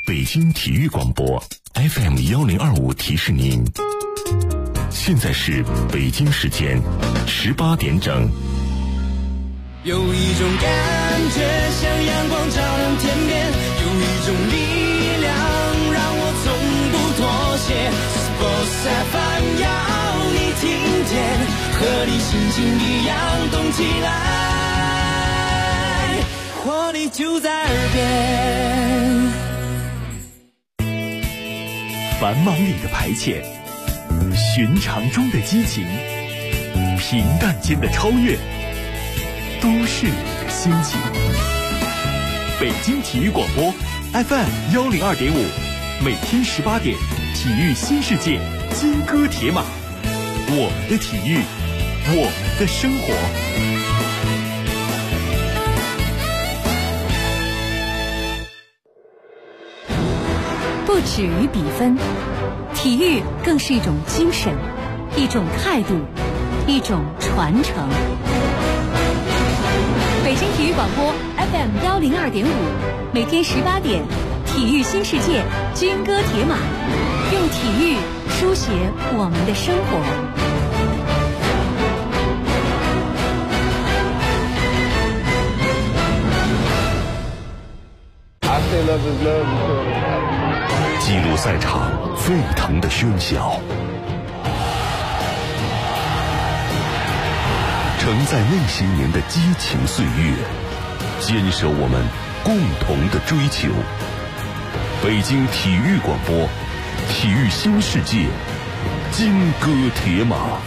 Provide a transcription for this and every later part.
北京体育广播 FM1025提示您，现在是北京时间18点整。 有一种感觉像阳光照亮天边，有一种力量让我从不妥协。Sports FM 要你听见，和你心情一样动起来，活力就在耳边。 繁忙里的排遣，寻常中的激情，平淡间的超越，都是你的心情。北京体育广播 FM102.5，每天18点，体育新世界，金戈铁马，我们的体育，我们的生活。 不止于比分，体育更是一种精神，一种态度，一种传承。北京体育广播 FM102.5，每天18点，体育新世界，金戈铁马，用体育书写我们的生活。 记录赛场沸腾的喧嚣，承载那些年的激情岁月，坚守我们共同的追求。北京体育广播，体育新世界，金戈铁马。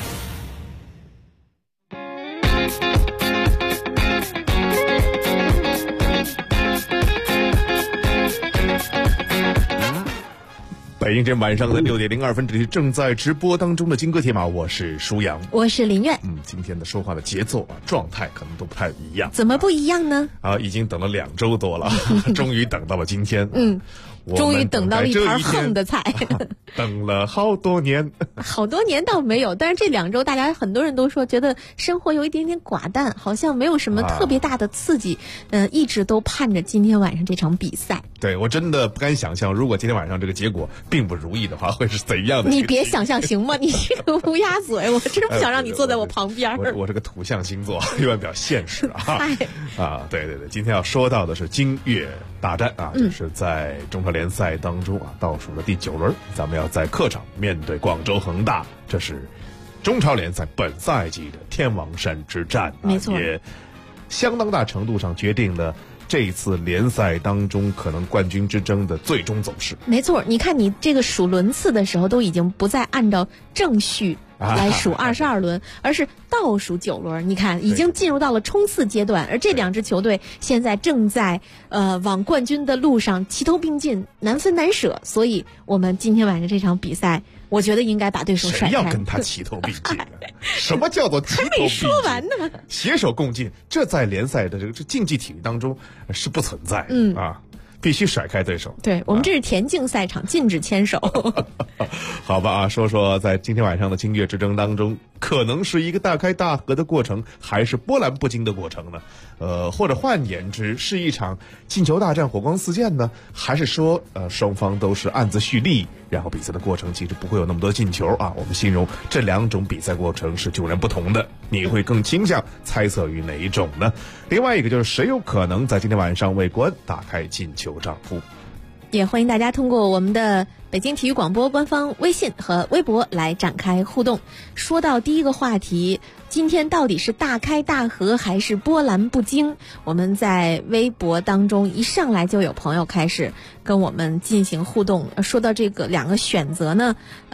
北京时间晚上的6点02分，这里是正在直播当中的金戈铁马，我是舒阳， 我是林苑。 今天的说话的节奏状态可能都不太一样。 怎么不一样呢？ 已经等了2周多了，终于等到了今天。 终于等到了一盘横的菜， 等了好多年。 好多年倒没有，但是这2周大家很多人都说觉得生活有一点点寡淡，好像没有什么特别大的刺激，一直都盼着今天晚上这场比赛。 对，我真的不敢想象，如果今天晚上这个结果并不如意的话，会是怎样的。 你别想象行吗？你是个乌鸦嘴，我真不想让你坐在我旁边。 我这个土象星座，一般比较现实对，今天要说到的是京粤大战这是在中超联赛当中倒数的第9轮，咱们要在客场面对广州恒大，这是中超联赛本赛季的天王山之战， 没错， 也相当大程度上决定了这一次联赛当中可能冠军之争的最终走势。 没错，你看你这个数轮次的时候，都已经不再按照正序来数22轮，而是倒数9轮。你看，已经进入到了冲刺阶段，而这2支球队现在正在往冠军的路上齐头并进，难分难舍。所以我们今天晚上这场比赛，我觉得应该把对手甩开。 谁要跟他齐头并进什么叫做齐头并进？还没说完呢。 携手共进，这在联赛的这个竞技体育当中是不存在的必须甩开对手。 对，我们这是田径赛场，禁止牵手。 好吧说说在今天晚上的京粤之争当中，可能是一个大开大合的过程，还是波澜不惊的过程呢？或者换言之，是一场进球大战，火光四溅呢？还是说双方都是暗自蓄力，然后比赛的过程其实不会有那么多进球我们形容这2种比赛过程是迥然不同的，你会更倾向猜测于哪一种呢？另外一个就是谁有可能在今天晚上为国安打开进球账户？ 也欢迎大家通过我们的北京体育广播官方微信和微博来展开互动。说到第一个话题，今天到底是大开大合还是波澜不惊？我们在微博当中一上来就有朋友开始跟我们进行互动。说到这个2个选择呢，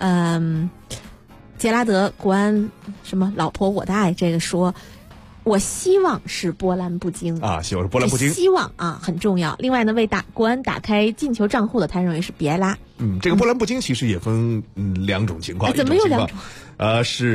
杰拉德国安什么老婆我的爱，这个说我希望是波澜不惊希望是波澜不惊， 希望很重要。另外呢，为国安打开进球账户的，他认为是别拉。 这个波澜不惊其实也分2种情况。 怎么有2种？ 是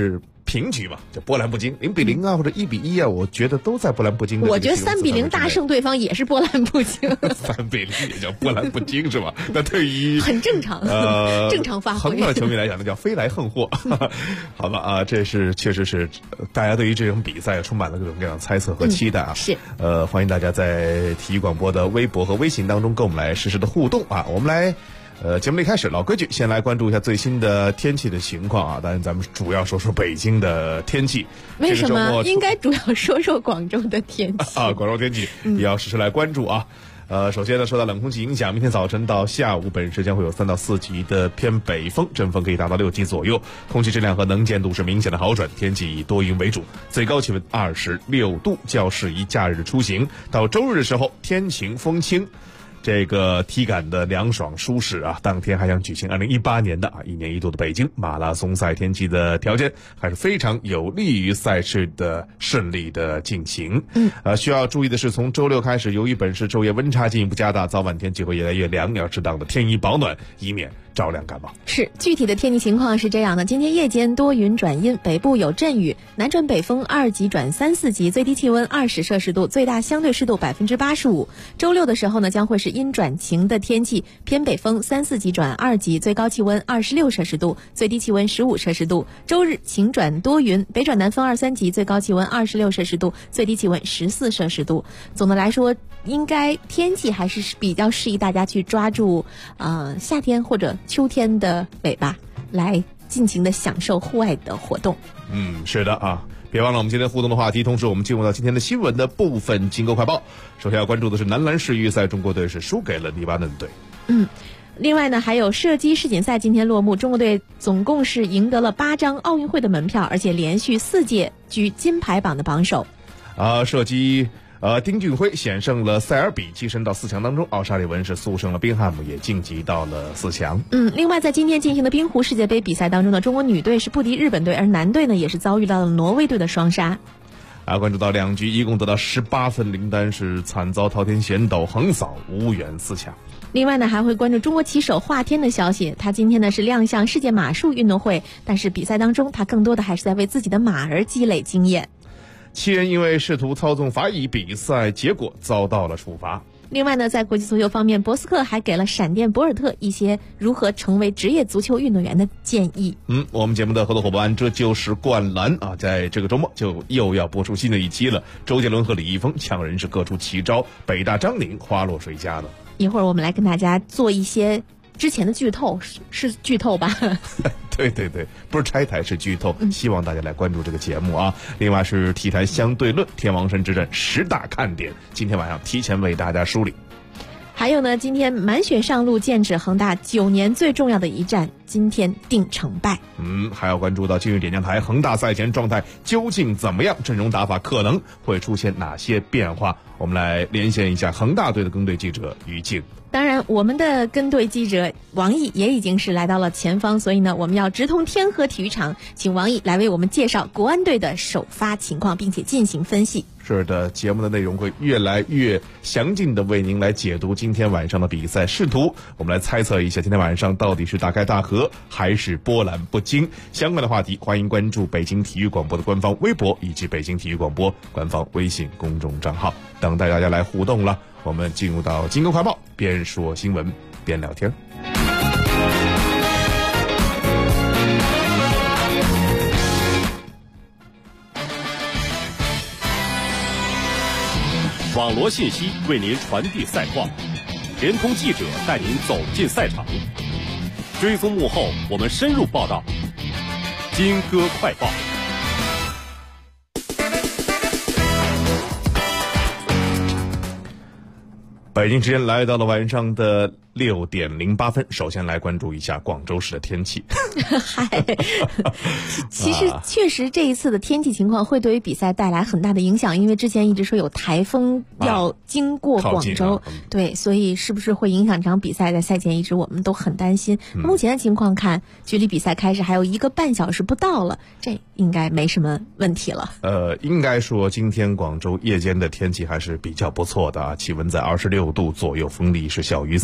平局嘛，就波澜不惊，0-0啊或者1-1啊，我觉得都在波澜不惊的。 我觉得3-0大胜对方也是波澜不惊。 3-0也叫波澜不惊是吧？那对于很正常，正常发挥。 恒大的球迷来讲，那叫飞来横祸。好吧啊，这是确实是大家对于这种比赛充满了各种各样的猜测和期待啊。 是欢迎大家在体育广播的微博和微信当中跟我们来实时的互动啊。我们来节目的一开始，老规矩，先来关注一下最新的天气的情况啊。当然，咱们主要说说北京的天气。 为什么应该主要说说广州的天气啊？广州天气也要实时来关注啊。首先呢，受到冷空气影响，明天早晨到下午，本市将会有3到4级的偏北风，阵风可以达到6级左右，空气质量和能见度是明显的好转，天气以多云为主，最高气温26度，较适宜假日出行。到周日的时候，天晴风轻。这个体感的凉爽舒适啊，当天还将举行2018年的1年1度的北京马拉松赛，天气的条件还是非常有利于赛事的顺利的进行。需要注意的是，从周六开始，由于本市昼夜温差进一步加大，早晚天气会越来越凉，要适当的添衣保暖，以免着凉感冒。 是，具体的天气情况是这样的：今天夜间多云转阴，北部有阵雨，南转北风2级转3、4级，最低气温20摄氏度，最大相对湿度85%。周六的时候呢，将会是阴转晴的天气，偏北风3、4级转2级，最高气温26摄氏度，最低气温15摄氏度。周日晴转多云，北转南风2、3级，最高气温26摄氏度，最低气温14摄氏度。总的来说，应该天气还是比较适宜大家去抓住夏天或者秋天的尾巴来尽情的享受户外的活动。 是的啊。别忘了我们今天互动的话题，同时我们进入到今天的新闻的部分金钩快报。首先要关注的是男篮世预赛，中国队是输给了黎巴嫩队。 另外呢，还有射击世锦赛今天落幕，中国队总共是赢得了8张奥运会的门票，而且连续4届居金牌榜的榜首。 射击丁俊晖险胜了塞尔比，跻身到4强当中。奥沙利文是速胜了宾汉姆，也晋级到了4强。 另外在今天进行的冰壶世界杯比赛当中呢，中国女队是不敌日本队，而男队呢也是遭遇到了挪威队的双杀。 关注到2局一共得到18分，林丹是惨遭滔天贤斗横扫，无缘4强。 另外呢，还会关注中国棋手华天的消息。他今天呢是亮相世界马术运动会，但是比赛当中他更多的还是在为自己的马儿积累经验。 7人因为试图操纵法乙比赛结果遭到了处罚。 另外呢，在国际足球方面，博斯克还给了闪电博尔特一些如何成为职业足球运动员的建议。 我们节目的合作伙伴这就是灌篮啊，在这个周末就又要播出新的一期了。周杰伦和李易峰强人是各出奇招，北大张宁花落谁家呢？ 一会儿我们来跟大家做一些之前的剧透，是剧透吧？ 对，不是拆台是剧透，希望大家来关注这个节目啊。另外是体坛相对论，天王山之战10大看点，今天晚上提前为大家梳理。 还有呢，今天满血上路，剑指恒大9年最重要的一战，今天定成败。 还要关注到今日点将台，恒大赛前状态究竟怎么样？阵容打法可能会出现哪些变化？我们来连线一下恒大队的跟队记者于静。 当然，我们的跟队记者王毅也已经是来到了前方，所以呢，我们要直通天河体育场，请王毅来为我们介绍国安队的首发情况，并且进行分析。 是的，节目的内容会越来越详尽的为您来解读今天晚上的比赛，试图我们来猜测一下今天晚上到底是大开大合还是波澜不惊。相关的话题，欢迎关注北京体育广播的官方微博以及北京体育广播官方微信公众账号，等待大家来互动了。我们进入到金钩快报，边说新闻边聊天。 网罗信息为您传递赛况，联通记者带您走进赛场，追踪幕后，我们深入报道。金鸽快报。 北京时间来到了晚上的6点08分，首先来关注一下广州市的天气。 其实确实这一次的天气情况会对于比赛带来很大的影响，因为之前一直说有台风要经过广州，对，所以是不是会影响这场比赛？在赛前一直我们都很担心。目前的情况看，距离比赛开始还有1个半小时不到了，这应该没什么问题了。 应该说今天广州夜间的天气还是比较不错的啊，气温在26度左右，风力是小于3级的。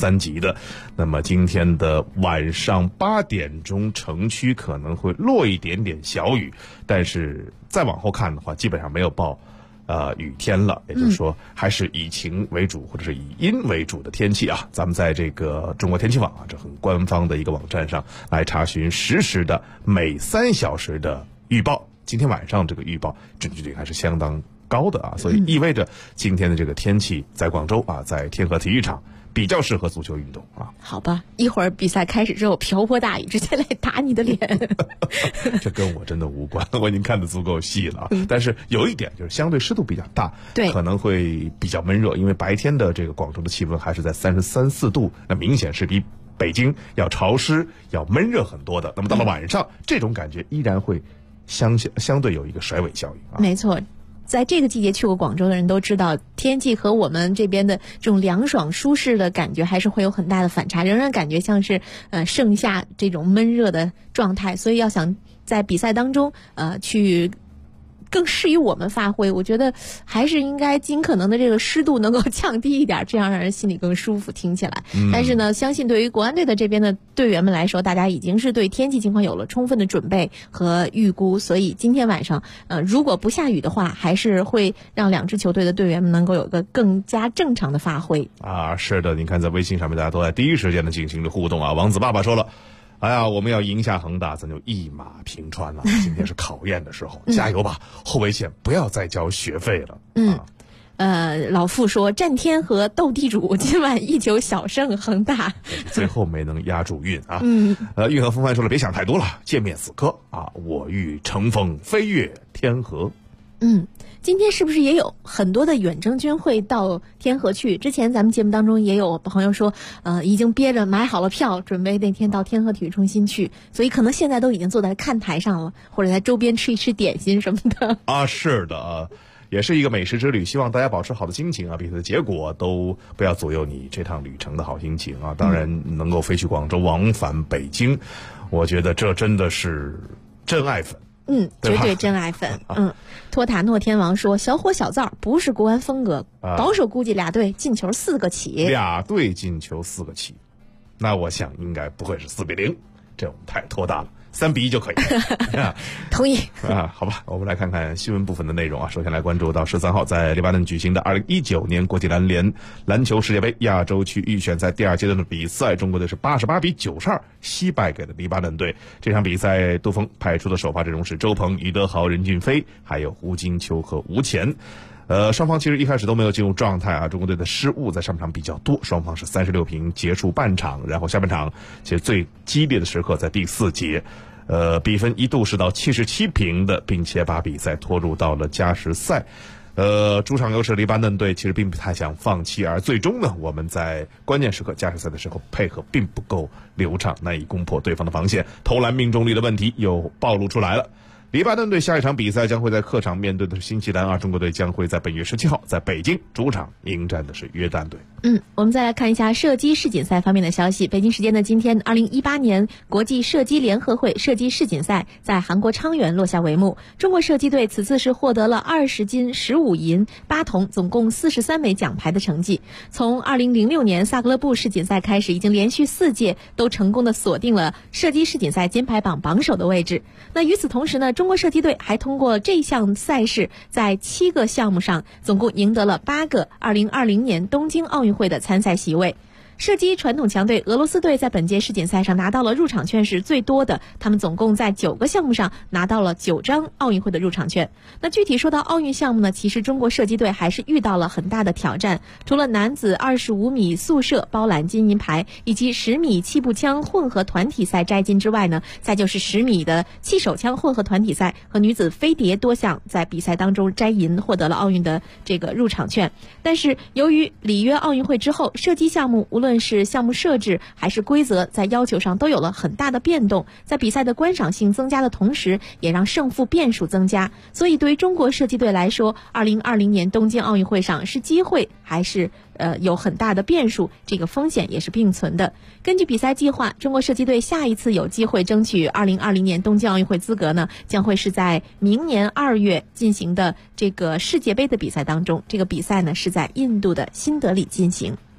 的。那么今天的晚上8点钟，城区可能会落一点点小雨，但是再往后看的话，基本上没有报雨天了，也就是说还是以晴为主或者是以阴为主的天气啊。咱们在这个中国天气网啊，这很官方的一个网站上来查询实时的每3小时的预报。今天晚上这个预报准确率还是相当高的啊，所以意味着今天的这个天气在广州啊，在天河体育场比较适合足球运动啊。 好吧，一会儿比赛开始之后，瓢泼大雨直接来打你的脸。 这跟我真的无关，我已经看得足够细了。但是有一点就是相对湿度比较大， 对， 可能会比较闷热，因为白天的这个广州的气温还是在33、4度，那明显是比北京要潮湿、要闷热很多的。那么到了晚上，这种感觉依然会相对有一个甩尾效应啊。 没错。在这个季节去过广州的人都知道，天气和我们这边的这种凉爽舒适的感觉还是会有很大的反差，仍然感觉像是盛夏这种闷热的状态。所以要想在比赛当中去更适于我们发挥，我觉得还是应该尽可能的这个湿度能够降低一点，这样让人心里更舒服听起来。但是呢，相信对于国安队的这边的队员们来说，大家已经是对天气情况有了充分的准备和预估，所以今天晚上如果不下雨的话，还是会让2支球队的队员们能够有个更加正常的发挥啊。是的，你看在微信上面大家都在第一时间的进行着互动啊。王子爸爸说了，哎呀，我们要赢下恒大，咱就一马平川了。今天是考验的时候，加油吧，后卫线不要再交学费了。 老傅说，战天和斗地主今晚1球小胜恒大， 最后没能压住运啊。运河风帆说了，别想太多了，见面死磕啊！我欲乘风飞越天河。 今天是不是也有很多的远征军会到天河去？之前咱们节目当中也有朋友说，已经憋着买好了票，准备那天到天河体育中心去，所以可能现在都已经坐在看台上了，或者在周边吃一吃点心什么的啊。是的啊，也是一个美食之旅，希望大家保持好的心情啊，比赛的结果都不要左右你这趟旅程的好心情啊。当然能够飞去广州往返北京，我觉得这真的是真爱粉。 绝对真爱粉。托塔诺天王说，小火小灶不是国安风格，保守估计俩队进球4个起。 俩队进球4个起，那我想应该不会是4-0，这我们太拖大了，3-1就可以了。 同意啊。好吧，我们来看看新闻部分的内容啊。首先来关注到13号在黎巴嫩举行的2019年国际篮联篮球世界杯亚洲区预选赛第2阶段的比赛，中国队是88-92惜败给了黎巴嫩队。这场比赛杜锋派出的首发阵容是周鹏、于德豪、任骏飞，还有胡金秋和吴前。双方其实一开始都没有进入状态啊，中国队的失误在上半场比较多，双方是36平结束半场，然后下半场其实最激烈的时刻在第4节，比分一度是到77平的，并且把比赛拖入到了加时赛。主场优势黎巴嫩队其实并不太想放弃，而最终呢，我们在关键时刻加时赛的时候配合并不够流畅，难以攻破对方的防线，投篮命中率的问题又暴露出来了。黎巴嫩队下一场比赛将会在客场面对的是新西兰，而中国队将会在本月17号在北京主场迎战的是约旦队。 我们再来看一下射击世锦赛方面的消息。北京时间的今天，2018年国际射击联合会射击世锦赛在韩国昌原落下帷幕。中国射击队此次是获得了20金、15银、8铜，总共43枚奖牌的成绩。从2006年萨格勒布世锦赛开始，已经连续4届都成功的锁定了射击世锦赛金牌榜榜首的位置。那与此同时呢，中国射击队还通过这项赛事，在7个项目上总共赢得了8个2020年东京奥运会的参赛席位。射击传统强队俄罗斯队在本届世锦赛上拿到了入场券是最多的，他们总共在9个项目上拿到了9张奥运会的入场券。那具体说到奥运项目呢，其实中国射击队还是遇到了很大的挑战。除了男子25米速射包揽金银牌，以及10米气步枪混合团体赛摘金之外呢，再就是10米的气手枪混合团体赛和女子飞碟多项在比赛当中摘银，获得了奥运的这个入场券。但是由于里约奥运会之后，射击项目无论是项目设置还是规则，在要求上都有了很大的变动，在比赛的观赏性增加的同时，也让胜负变数增加。所以对于中国射击队来说，2020年东京奥运会上是机会还是有很大的变数，这个风险也是并存的。根据比赛计划，中国射击队下一次有机会争取2020年东京奥运会资格呢，将会是在明年2月进行的这个世界杯的比赛当中。这个比赛呢是在印度的新德里进行。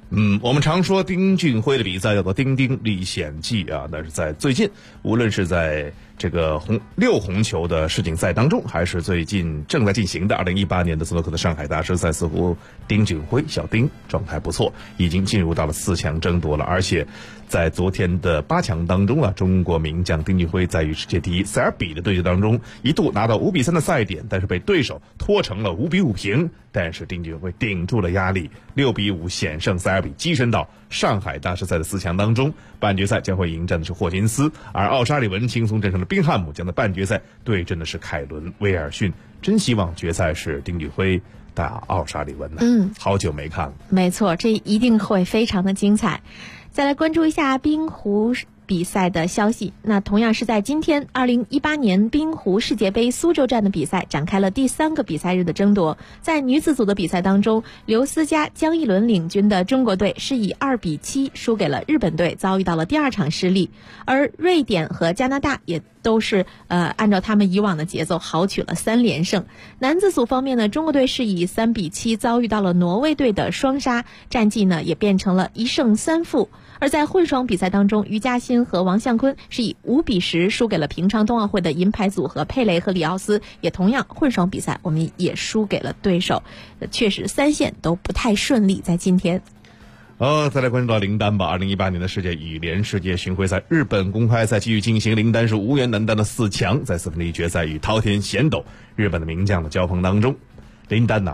我们常说丁俊晖的比赛叫做丁丁历险记啊，但是在最近，无论是在这个六红球的世锦赛当中，还是最近正在进行的2018年的斯诺克的上海大师赛，似乎丁俊晖小丁状态不错，已经进入到了4强争夺了。而且在昨天的8强当中啊，中国名将丁俊晖在与世界第一塞尔比的对决当中，一度拿到5-3的赛点，但是被对手拖成了5-5平。但是丁俊晖顶住了压力，6-5险胜塞尔比，跻身到上海大师赛的4强当中。半决赛将会迎战的是霍金斯，而奥沙利文轻松战胜了宾汉姆，将在半决赛对阵的是凯伦威尔逊。真希望决赛是丁俊晖打奥沙利文呢。好久没看了。 没错，这一定会非常的精彩。再来关注一下冰壶比赛的消息，那同样是在今天2018年冰壶世界杯苏州站的比赛展开了第3个比赛日的争夺。在女子组的比赛当中，刘思佳、江一伦领军的中国队是以2-7输给了日本队，遭遇到了第2场失利。而瑞典和加拿大也都是按照他们以往的节奏豪取了3连胜。男子组方面呢，中国队是以3-7遭遇到了挪威队的双杀，战绩呢也变成了1胜3负。而在混双比赛当中，于嘉欣和王相坤是以5-10输给了平昌冬奥会的银牌组合佩雷和里奥斯，也同样混双比赛我们也输给了对手。确实3线都不太顺利在今天。 再来关注到林丹吧。2018年的世界羽联世界巡回赛日本公开赛继续进行，林丹是无缘男单的4强，在4分之一决赛与桃田贤斗日本的名将的交锋当中，林丹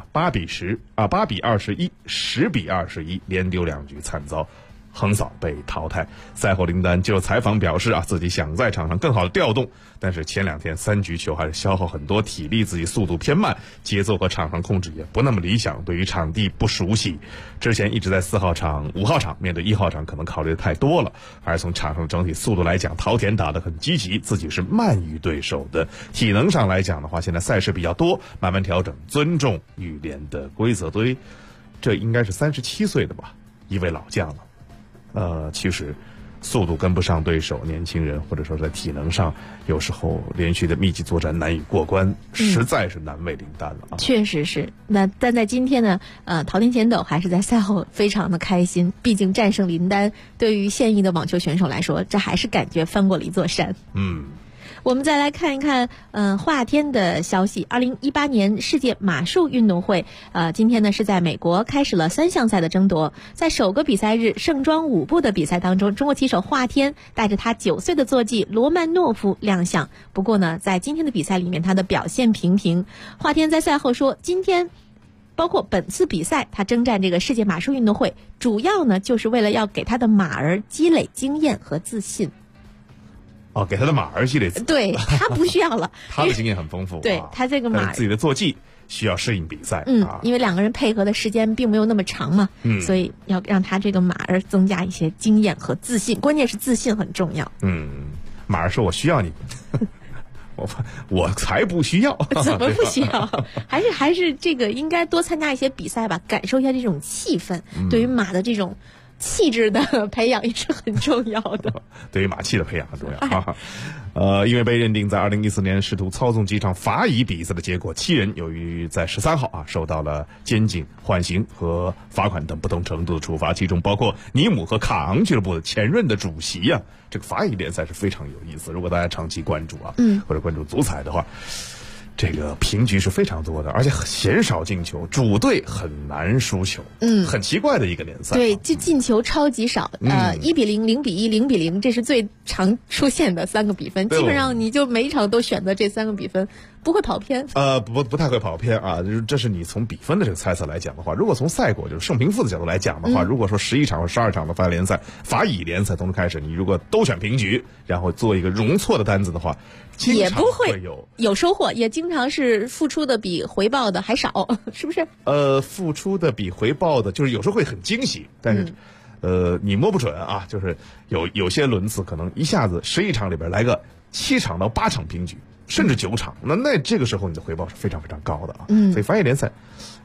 8-21、10-21，连丢2局，惨遭横扫被淘汰。赛后林丹接受采访表示自己想在场上更好的调动，但是前2天3局球还是消耗很多体力，自己速度偏慢，节奏和场上控制也不那么理想，对于场地不熟悉。之前一直在4号场、5号场，面对1号场可能考虑的太多了，而从场上整体速度来讲，桃田打得很积极，自己是慢于对手的。体能上来讲的话，现在赛事比较多，慢慢调整，尊重羽联的规则。对于这应该是37岁的吧，一位老将了。其实速度跟不上对手，年轻人或者说在体能上有时候连续的密集作战难以过关，实在是难为林丹了啊。 确实是。但在今天呢，桃田贤斗还是在赛后非常的开心，毕竟战胜林丹对于现役的网球选手来说，这还是感觉翻过了一座山。我们再来看一看华天的消息。2018年世界马术运动会今天呢是在美国开始了3项赛的争夺。在首个比赛日盛装舞步的比赛当中，中国棋手华天带着他9岁的坐骑罗曼诺夫亮相。不过呢，在今天的比赛里面，他的表现平平。华天在赛后说，今天包括本次比赛，他征战这个世界马术运动会，主要呢就是为了要给他的马儿积累经验和自信。 给他的马儿积累， 对，他不需要了， 他的经验很丰富。 对，他这个马自己的坐骑需要适应比赛。 因为2个人配合的时间并没有那么长嘛，所以要让他这个马儿增加一些经验和自信，关键是自信很重要。 马儿说：“我需要你。”我才不需要。 怎么不需要？还是这个应该多参加一些比赛吧，感受一下这种气氛，对于马的这种气质的培养也是很重要的。 对于马气的培养很重要。因为被认定在2014年试图操纵几场法乙比赛的结果，7人由于在13号受到了监禁、缓刑和罚款等不同程度的处罚，其中包括尼姆和卡昂俱乐部的前任的主席这个法乙联赛是非常有意思，如果大家长期关注或者关注足彩的话，这个平局是非常多的，而且鲜少进球，主队很难输球。很奇怪的一个联赛。 对，就进球超级少。1-0、0-1、0-0，这是最常出现的3个比分。基本上你就每一场都选择这3个比分，不会跑偏。 不太会跑偏这是你从比分的这个猜测来讲的话，如果从赛果就是胜平负的角度来讲的话，如果说11场或12场的法乙联赛从开始，你如果都选平局，然后做一个容错的单子的话， 也不会有收获，也经常是付出的比回报的还少，是不是？ 付出的比回报的，就是有时候会很惊喜，但是你摸不准就是有些轮次可能一下子11场里边来个7场到8场平局，甚至9场，那这个时候你的回报是非常非常高的所以法乙联赛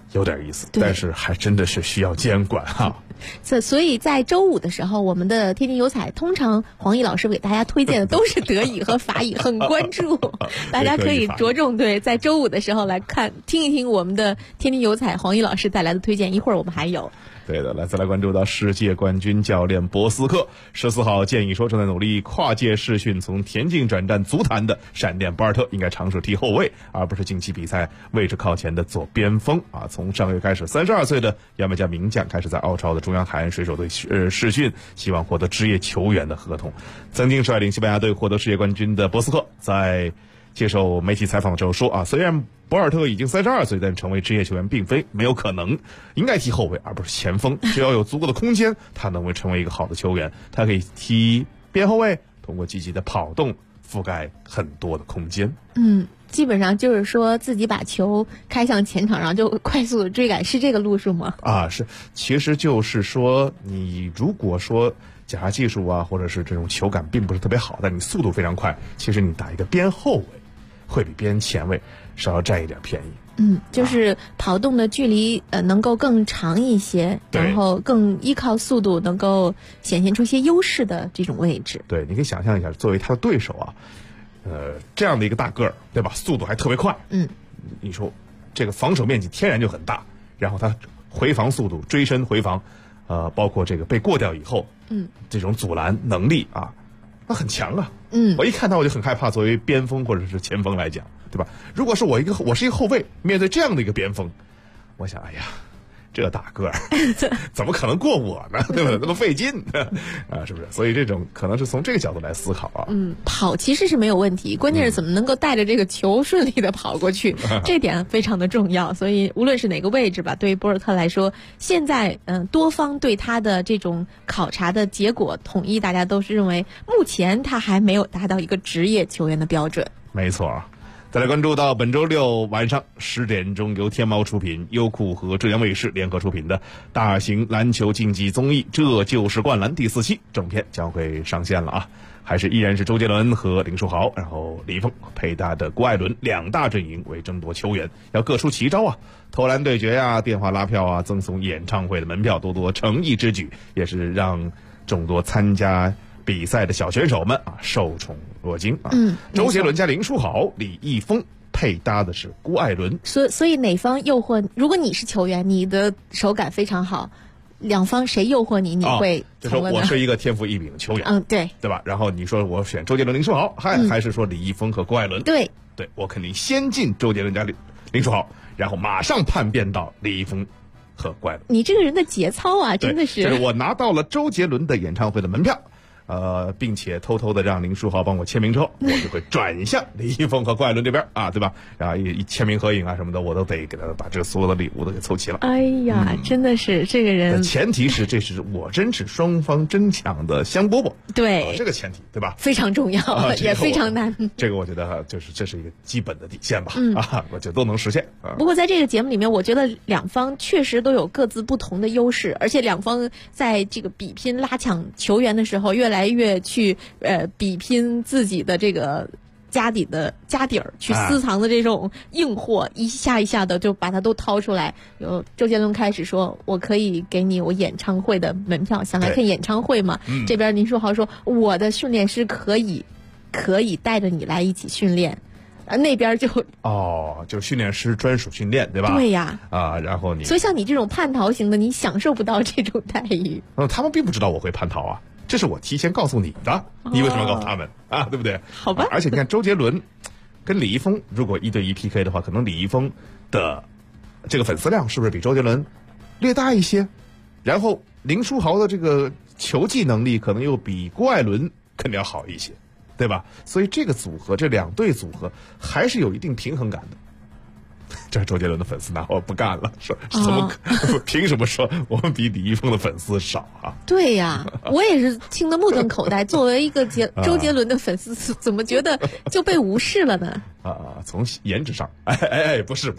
有点意思，但是还真的是需要监管哈。 所以在周五的时候，我们的天天有彩通常黄奕老师给大家推荐的都是德乙和法乙，很关注，大家可以着重在周五的时候来听一听我们的天天有彩黄奕老师带来的推荐，一会儿我们还有。 对的，再来关注到世界冠军教练博斯克14号建议说，正在努力跨界试训从田径转战足坛的闪电博尔特应该尝试踢后卫，而不是近期比赛位置靠前的左边锋啊。从上个月开始，32岁的牙买加名将开始在澳超的中央海岸水手队试训，希望获得职业球员的合同。曾经率领西班牙队获得世界冠军的博斯克在接受媒体采访的时候说虽然博尔特已经32岁，但成为职业球员并非没有可能，应该踢后卫而不是前锋，只要有足够的空间，他能够成为一个好的球员。他可以踢边后卫，通过积极的跑动覆盖很多的空间。 基本上就是说自己把球开向前场，然后就快速的追赶，是这个路数吗？ 是，其实就是说你如果说脚下技术或者是这种球感并不是特别好，但你速度非常快，其实你打一个边后卫会比边前卫稍要占一点便宜。 就是跑动的距离能够更长一些，然后更依靠速度能够显现出一些优势的这种位置。 对，你可以想象一下，作为他的对手这样的一个大个儿，对吧？速度还特别快。你说这个防守面积天然就很大，然后他回防速度、追身回防，包括这个被过掉以后，这种阻拦能力那很强啊。我一看到我就很害怕，作为边锋或者是前锋来讲，对吧？如果是我是一个后卫，面对这样的一个边锋，我想，哎呀，这大个儿怎么可能过我呢？对吧？那么费劲是不是？所以这种可能是从这个角度来思考跑其实是没有问题，关键是怎么能够带着这个球顺利的跑过去，这点非常的重要。所以无论是哪个位置吧，对于博尔特来说，现在多方对他的这种考察的结果统一，大家都是认为目前他还没有达到一个职业球员的标准。 没错。再来关注到本周六晚上10点钟，由天猫出品、优酷和浙江卫视联合出品的大型篮球竞技综艺《这就是灌篮》第4期正片将会上线了依然是周杰伦和林书豪，然后李易峰配搭的郭艾伦两大阵营为争夺球员，要各出奇招投篮对决电话拉票赠送演唱会的门票，多诚意之举，也是让众多参加比赛的小选手们受宠若惊周杰伦加林书豪，李易峰配搭的是郭艾伦。 所以哪方诱惑？如果你是球员，你的手感非常好，两方谁诱惑你，你会就说我是一个天赋异禀的球员， 对吧？然后你说我选周杰伦、林书豪，还是说李易峰和郭艾伦？ 对， 我肯定先进周杰伦加林书豪，然后马上叛变到李易峰和郭艾伦。 你这个人的节操真的是。 就是我拿到了周杰伦的演唱会的门票。并且偷偷的让林书豪帮我签名之后，我就会转向李易峰和郭艾伦这边对吧？然后一签名合影什么的，我都得给他把这所有的礼物都给凑齐了。 哎呀，真的是这个人。 前提是这是我真是双方争抢的香饽饽。 对， 这个前提对吧？ 非常重要，也非常难。 这个我觉得就是这是一个基本的底线吧。我觉得都能实现。 不过在这个节目里面，我觉得两方确实都有各自不同的优势，而且两方在这个比拼拉抢球员的时候，越来越去比拼自己的这个家底儿，去私藏的这种硬货，一下一下的就把它都掏出来。有周杰伦开始说，我可以给你我演唱会的门票，想来看演唱会嘛？这边林书豪说，我的训练师可以带着你来一起训练。那边就训练师专属训练，对吧？ 对呀。 然后所以像你这种叛逃型的，你享受不到这种待遇。 他们并不知道我会叛逃这是我提前告诉你的，你为什么要告诉他们对不对？ 好吧。 而且你看周杰伦跟李易峰如果1对1 PK 的话，可能李易峰的这个粉丝量是不是比周杰伦略大一些？然后林书豪的这个球技能力可能又比郭艾伦肯定要好一些，对吧？所以这个组合，这两队组合还是有一定平衡感的。这是周杰伦的粉丝拿我不干了，说怎么凭什么说我们比李易峰的粉丝少对呀，我也是听得目瞪口呆。作为一个周杰伦的粉丝，怎么觉得就被无视了呢？ 从颜值上，不是，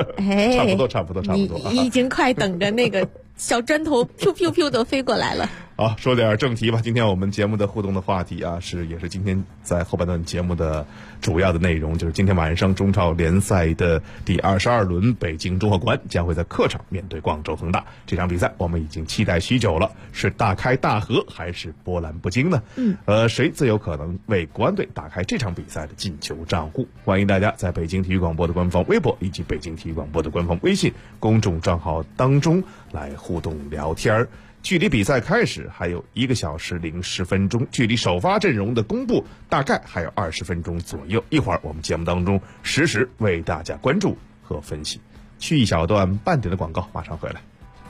差不多。 你已经快等着那个小砖头噗噗噗都飞过来了。 好，说点正题吧。今天我们节目的互动的话题啊，也是今天在后半段节目的主要的内容，就是今天晚上中超联赛的第22轮，北京中赫国安将会在客场面对广州恒大。这场比赛我们已经期待许久了，是大开大合还是波澜不惊呢？谁最有可能为国安队打开这场比赛的进球账户？欢迎大家在北京体育广播的官方微博以及北京体育广播的官方微信公众账号当中来互动聊天。距离比赛开始还有1个小时010分钟，距离首发阵容的公布大概还有20分钟左右。一会儿我们节目当中实时为大家关注和分析。去一小段半点的广告，马上回来。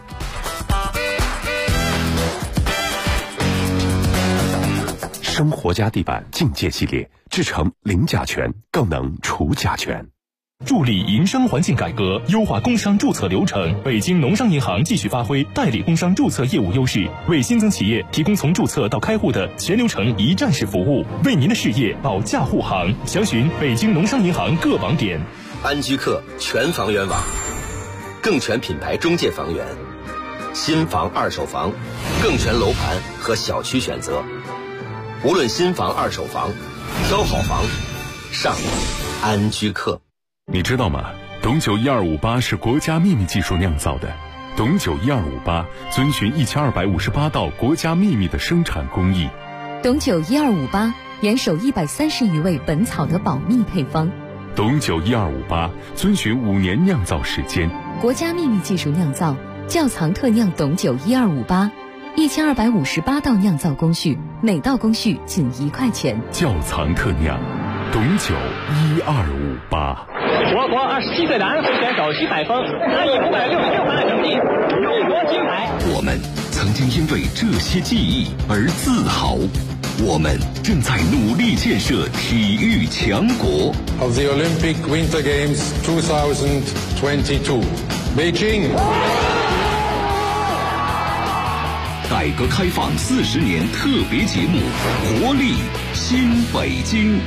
生活家地板境界系列，制成零甲醛，更能除甲醛。 助力营商环境改革，优化工商注册流程。北京农商银行继续发挥代理工商注册业务优势，为新增企业提供从注册到开户的全流程一站式服务，为您的事业保驾护航。详询北京农商银行各网点。 安居客全房源网，更全品牌中介房源，新房二手房，更全楼盘和小区选择。无论新房二手房，挑好房上安居客。 你知道吗？董酒1258是国家秘密技术酿造的。董酒1258遵循1258道国家秘密的生产工艺。 董酒1258严守130余味本草的保密配方。 董酒1258遵循5年酿造时间。 国家秘密技术酿造，窖藏特酿董酒1258，1258道酿造工序，每道工序仅1块钱。 窖藏特酿，董酒1258。 我国27岁男会选手徐海峰，他以566分的成绩勇夺金牌。 我们曾经因为这些记忆而自豪，我们正在努力建设体育强国。 Of the Olympic Winter Games 2022, Beijing。 改革开放40年特别节目，活力新北京。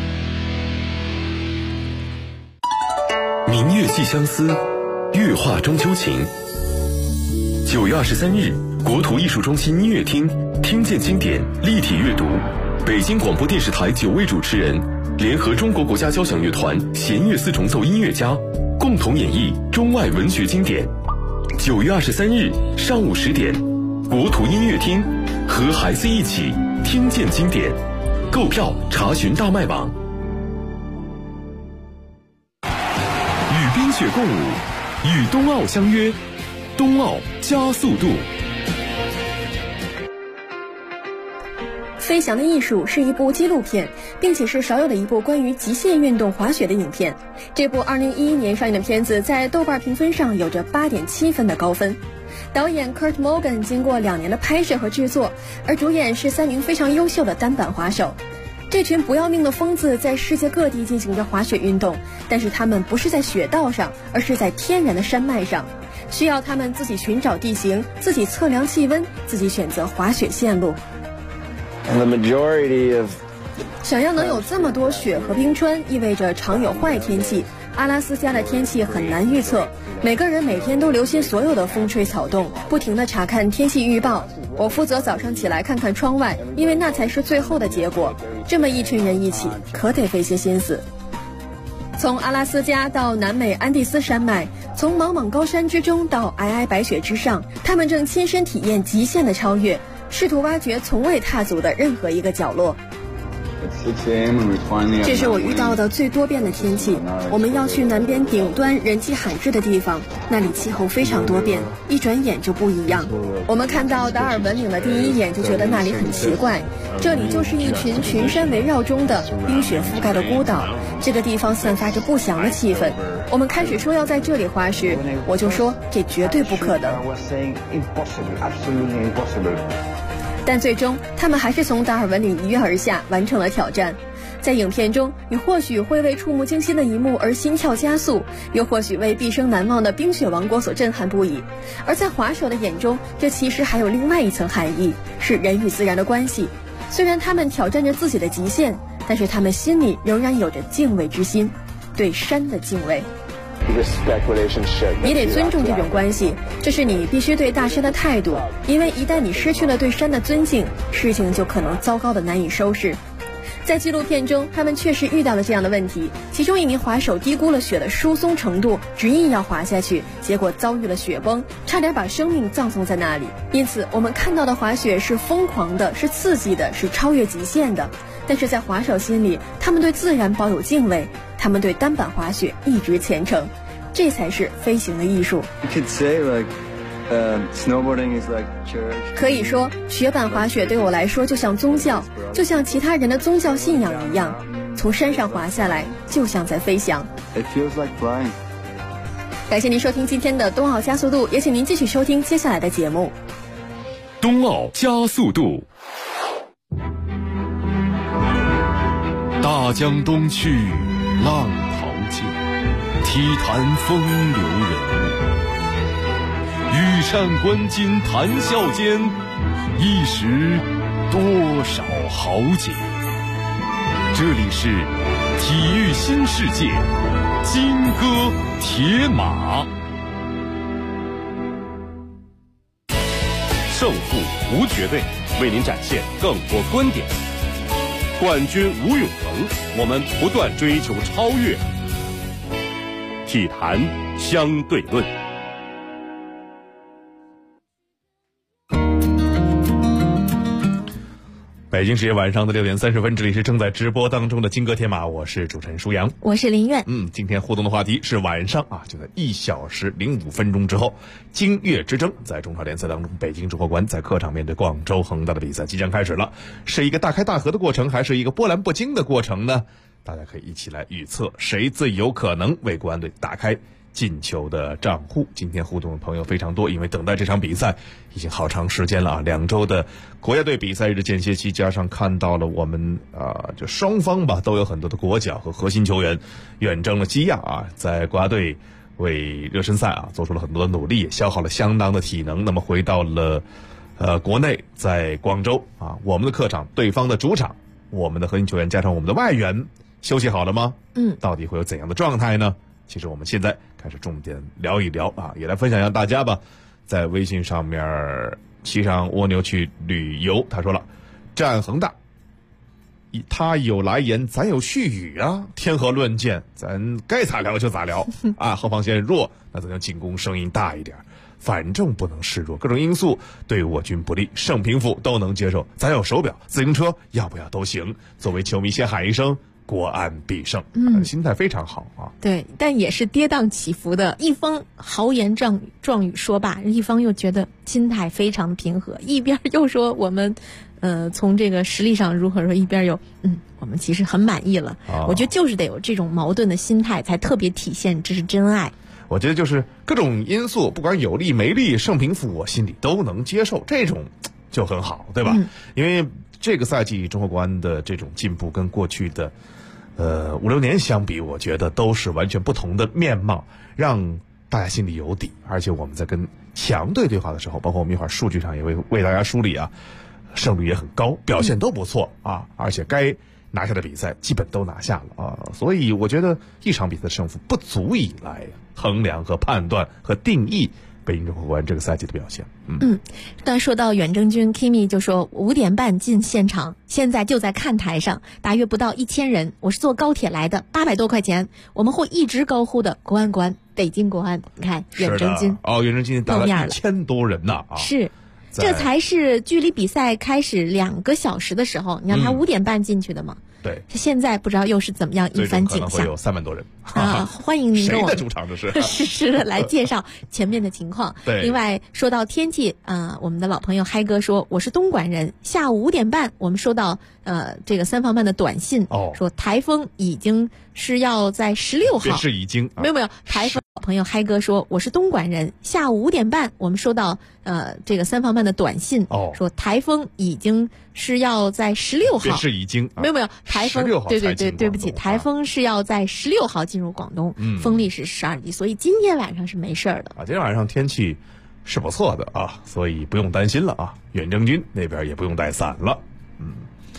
明月系相思，月画中秋情。9月23日，国土艺术中心音乐厅听见经典立体阅读，北京广播电视台9位主持人联合中国国家交响乐团弦乐4重奏音乐家共同演绎中外文学经典。9月23日上午10点，国土音乐厅和孩子一起听见经典，购票查询大麦网。与冰雪共舞，与冬奥相约，冬奥加速度。 飞翔的艺术是一部纪录片，并且是少有的一部关于极限运动滑雪的影片。这部2011年上映的片子在豆瓣评分上有着8.7分的高分。导演 Kurt Morgan 经过2年的拍摄和制作，而主演是3名非常优秀的单板滑手。这群不要命的疯子在世界各地进行着滑雪运动，但是他们不是在雪道上，而是在天然的山脉上，需要他们自己寻找地形，自己测量气温，自己选择滑雪线路。想要能有这么多雪和冰川，意味着常有坏天气。阿拉斯加的天气很难预测，每个人每天都留心所有的风吹草动，不停地查看天气预报。我负责早上起来看看窗外，因为那才是最后的结果。这么一群人一起，可得费些心思。从阿拉斯加到南美安第斯山脉，从莽莽高山之中到皑皑白雪之上，他们正亲身体验极限的超越，试图挖掘从未踏足的任何一个角落。这是我遇到的最多变的天气。我们要去南边顶端人迹罕至的地方，那里气候非常多变，一转眼就不一样。我们看到达尔文岭的第一眼就觉得那里很奇怪，这里就是一群群山围绕中的冰雪覆盖的孤岛，这个地方散发着不祥的气氛。我们开始说要在这里滑时，我就说这绝对不可能。但最终他们还是从达尔文岭一跃而下，完成了挑战。在影片中，你或许会为触目惊心的一幕而心跳加速，又或许为毕生难忘的冰雪王国所震撼不已。而在滑手的眼中，这其实还有另外一层含义，是人与自然的关系。虽然他们挑战着自己的极限，但是他们心里仍然有着敬畏之心，对山的敬畏。 你得尊重这种关系，这是你必须对大山的态度，因为一旦你失去了对山的尊敬，事情就可能糟糕的难以收拾。在纪录片中，他们确实遇到了这样的问题，其中一名滑手低估了雪的疏松程度，执意要滑下去，结果遭遇了雪崩，差点把生命葬送在那里。因此我们看到的滑雪是疯狂的，是刺激的，是超越极限的，但是在滑手心里，他们对自然保有敬畏，他们对单板滑雪一直虔诚，这才是飞行的艺术。可以说，雪板滑雪对我来说就像宗教，就像其他人的宗教信仰一样，从山上滑下来就像在飞翔。感谢您收听今天的冬奥加速度，也请您继续收听接下来的节目。 冬奥加速度。大江东去，浪淘尽，体坛风流人物。羽扇纶巾谈笑间，一时多少豪杰。这里是体育新世界，金戈铁马。胜负无绝对，为您展现更多观点。冠军无永恒，我们不断追求超越。体坛相对论。北京时间晚上的6点30分，这里是正在直播当中的金戈铁马，我是主持人舒阳， 我是林苑。 今天互动的话题是晚上就在1小时05分钟之后，京粤之争在中超联赛当中，北京中国馆在客场面对广州恒大的比赛即将开始了，是一个大开大合的过程，还是一个波澜不惊的过程呢？大家可以一起来预测谁最有可能为国安队打开进球的账户。今天互动的朋友非常多，因为等待这场比赛已经好长时间了2周的国家队比赛日间歇期，加上看到了我们就双方吧都有很多的国脚和核心球员远征了基亚在国家队为热身赛做出了很多的努力，也消耗了相当的体能。那么回到了国内，在广州我们的客场，对方的主场，我们的核心球员加上我们的外援休息好了吗？到底会有怎样的状态呢？其实我们现在开始重点聊一聊也来分享一下大家吧。在微信上面骑上蜗牛去旅游，他说了，战恒大，他有来言，咱有续语天河论剑，咱该咋聊就咋聊后防线弱，那咱就进攻声音大一点，反正不能示弱，各种因素对我军不利，胜平负都能接受，咱有手表自行车要不要都行，作为球迷先喊一声国安必胜，心态非常好对，但也是跌宕起伏的，一方豪言壮语说罢，一方又觉得心态非常平和，一边又说我们从这个实力上如何说，一边又我们其实很满意了我觉得就是得有这种矛盾的心态，才特别体现这是真爱。 我觉得就是各种因素，不管有利没利，胜平负我心里都能接受，这种就很好，对吧？因为这个赛季中国国安的这种进步跟过去的5-6年相比，我觉得都是完全不同的面貌，让大家心里有底。而且我们在跟强队对话的时候，包括我们一会儿数据上也会为大家梳理胜率也很高，表现都不错而且该拿下的比赛基本都拿下了所以我觉得一场比赛的胜负不足以来衡量和判断和定义北京中国国安这个赛季的表现。 刚才说到远征军 Kimi 就说5点半进现场，现在就在看台上，大约不到1000人，我是坐高铁来的，800多块钱，我们会一直高呼的国安国安，北京国安。你看远征军远征军达到1000多人是这才是距离比赛开始2个小时的时候，你看他5点半进去的嘛。 对， 现在不知道又是怎么样一番景象， 可能会有3万多人欢迎您跟我谁的主场这是实时的来介绍前面的情况。 对， 另外说到天气我们的老朋友嗨哥说，我是东莞人，下午5点半我们收到这个三防办的短信说台风已经是要在16号， 是已经没有台风。朋友嗨哥说，我是东莞人，下午5点半我们收到这个三防办的短信说台风已经是要在16号， 是已经没有台风 16号对不起，台风是要在16号进入广东，风力是12级，所以今天晚上是没事的今天晚上天气是不错的所以不用担心了远征军那边也不用带伞了。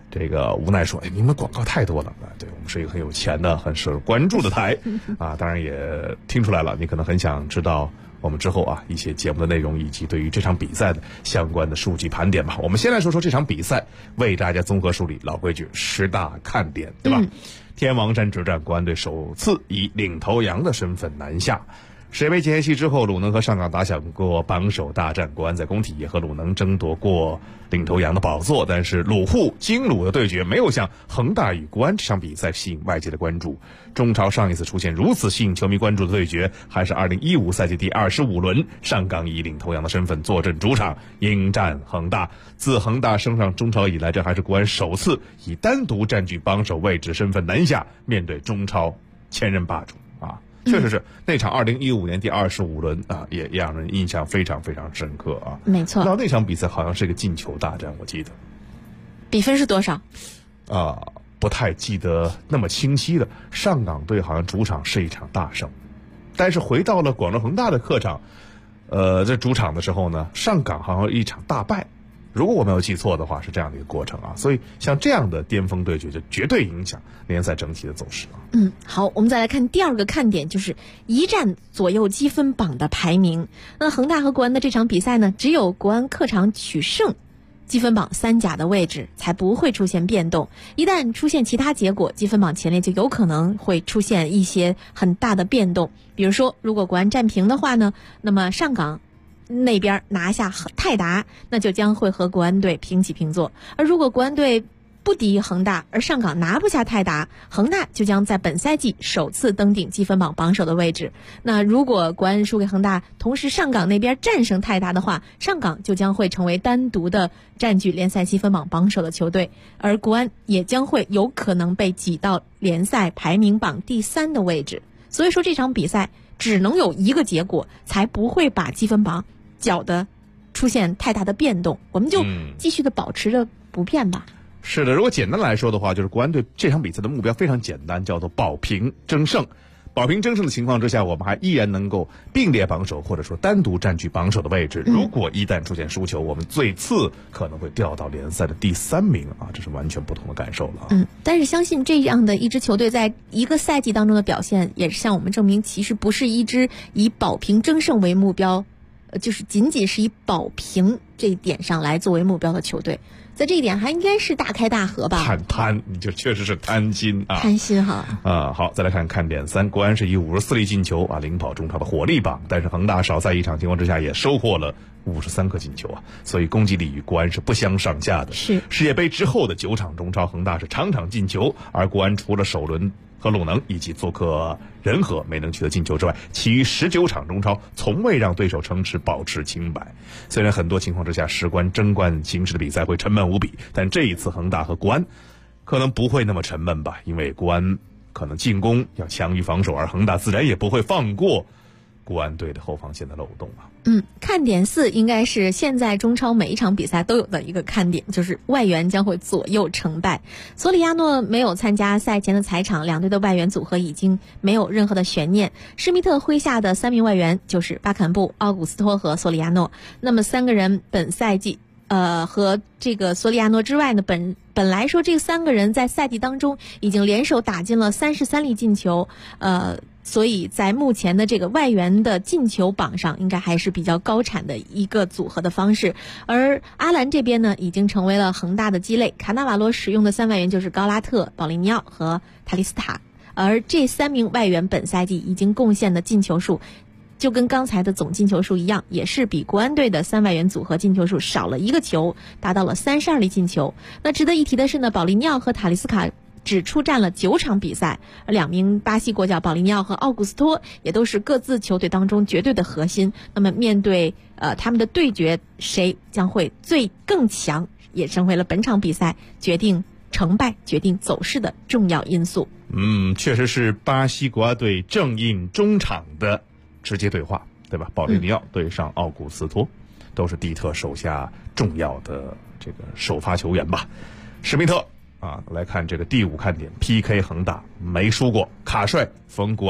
这个无奈说：“哎，你们广告太多了啊！对我们是一个很有钱的、很受关注的台啊。当然也听出来了，你可能很想知道我们之后啊一些节目的内容，以及对于这场比赛的相关的数据盘点吧。我们先来说说这场比赛，为大家综合梳理老规矩10大看点，对吧？天王山之战，国安队首次以领头羊的身份南下。世界杯间隙之后，鲁能和上港打响过榜首大战，国安在工体也和鲁能争夺过领头羊的宝座，但是鲁沪京鲁的对决没有像恒大与国安这场比赛吸引外界的关注。中超上一次出现如此吸引球迷关注的对决，还是2015赛季第25轮，上港以领头羊的身份坐镇主场迎战恒大。自恒大升上中超以来，这还是国安首次以单独占据榜首位置身份南下，面对中超前任霸主啊。确实是那场2015年第25轮啊，也让人印象非常非常深刻啊。 没错， 那场比赛好像是一个进球大战，我记得比分是多少？ 不太记得那么清晰的。上港队好像主场是一场大胜，但是回到了广州恒大的客场，在主场的时候呢，上港好像一场大败。如果我没有记错的话，是这样的一个过程啊，所以像这样的巅峰对决就绝对影响联赛整体的走势啊。 好，我们再来看第二个看点，就是一战左右积分榜的排名。那恒大和国安的这场比赛呢，只有国安客场取胜，积分榜3甲的位置才不会出现变动。一旦出现其他结果，积分榜前列就有可能会出现一些很大的变动。比如说，如果国安战平的话呢，那么上港那边拿下泰达，那就将会和国安队平起平坐。而如果国安队不敌恒大，而上港拿不下泰达，恒大就将在本赛季首次登顶积分榜榜首的位置。那如果国安输给恒大，同时上港那边战胜泰达的话，上港就将会成为单独的占据联赛积分榜榜首的球队，而国安也将会有可能被挤到联赛排名榜第3的位置。所以说这场比赛只能有一个结果，才不会把积分榜搅得出现太大的变动，我们就继续的保持着不变吧。 是的，如果简单来说的话，就是国安队这场比赛的目标非常简单，叫做保平争胜。保平争胜的情况之下，我们还依然能够并列榜首，或者说单独占据榜首的位置。如果一旦出现输球，我们最次可能会掉到联赛的第3名啊，这是完全不同的感受了。 但是相信这样的一支球队在一个赛季当中的表现，也是向我们证明，其实不是一支以保平争胜为目标，就是仅仅是以保平这一点上来作为目标的球队。在这一点还应该是大开大合吧？ 贪，你就确实是贪心啊！ 贪心哈好，再来看点3，国安是以54粒进球啊领跑中超的火力榜，但是恒大少赛一场情况之下也收获了53颗进球啊，所以攻击力与国安是不相上下的。 是世界杯之后的9场中超，恒大是场场进球，而国安除了首轮和鲁能以及做客仁和没能取得进球之外，其余19场中超从未让对手城池保持清白。虽然很多情况之下事关争冠形势的比赛会沉闷无比，但这一次恒大和国安可能不会那么沉闷吧，因为国安可能进攻要强于防守，而恒大自然也不会放过国安队的后防线的漏洞啊。 看点4应该是现在中超每一场比赛都有的一个看点，就是外援将会左右成败。索里亚诺没有参加赛前的采场，两队的外援组合已经没有任何的悬念。施密特麾下的3名外援就是巴坎布、奥古斯托和索里亚诺。那么3个人本赛季和这个索里亚诺之外呢，本来说这3个人在赛季当中已经联手打进了33粒进球，所以在目前的这个外援的进球榜上，应该还是比较高产的一个组合的方式。而阿兰这边呢，已经成为了恒大的鸡肋。卡纳瓦罗使用的3外援就是高拉特、保利尼奥和塔利斯塔，而这3名外援本赛季已经贡献的进球数，就跟刚才的总进球数一样，也是比国安队的3外援组合进球数少了1个球，达到了32粒进球。那值得一提的是呢，保利尼奥和塔利斯卡只出战了9场比赛，而2名巴西国脚保利尼奥和奥古斯托也都是各自球队当中绝对的核心。那么面对他们的对决，谁将会更强，也成为了本场比赛决定成败、决定走势的重要因素。 确实是巴西国家队正印中场的直接对话，对吧？保利尼奥对上奥古斯托，都是蒂特手下重要的这个首发球员吧。施密特来看这个第5看点 ，PK 恒大没输过，卡帅逢国安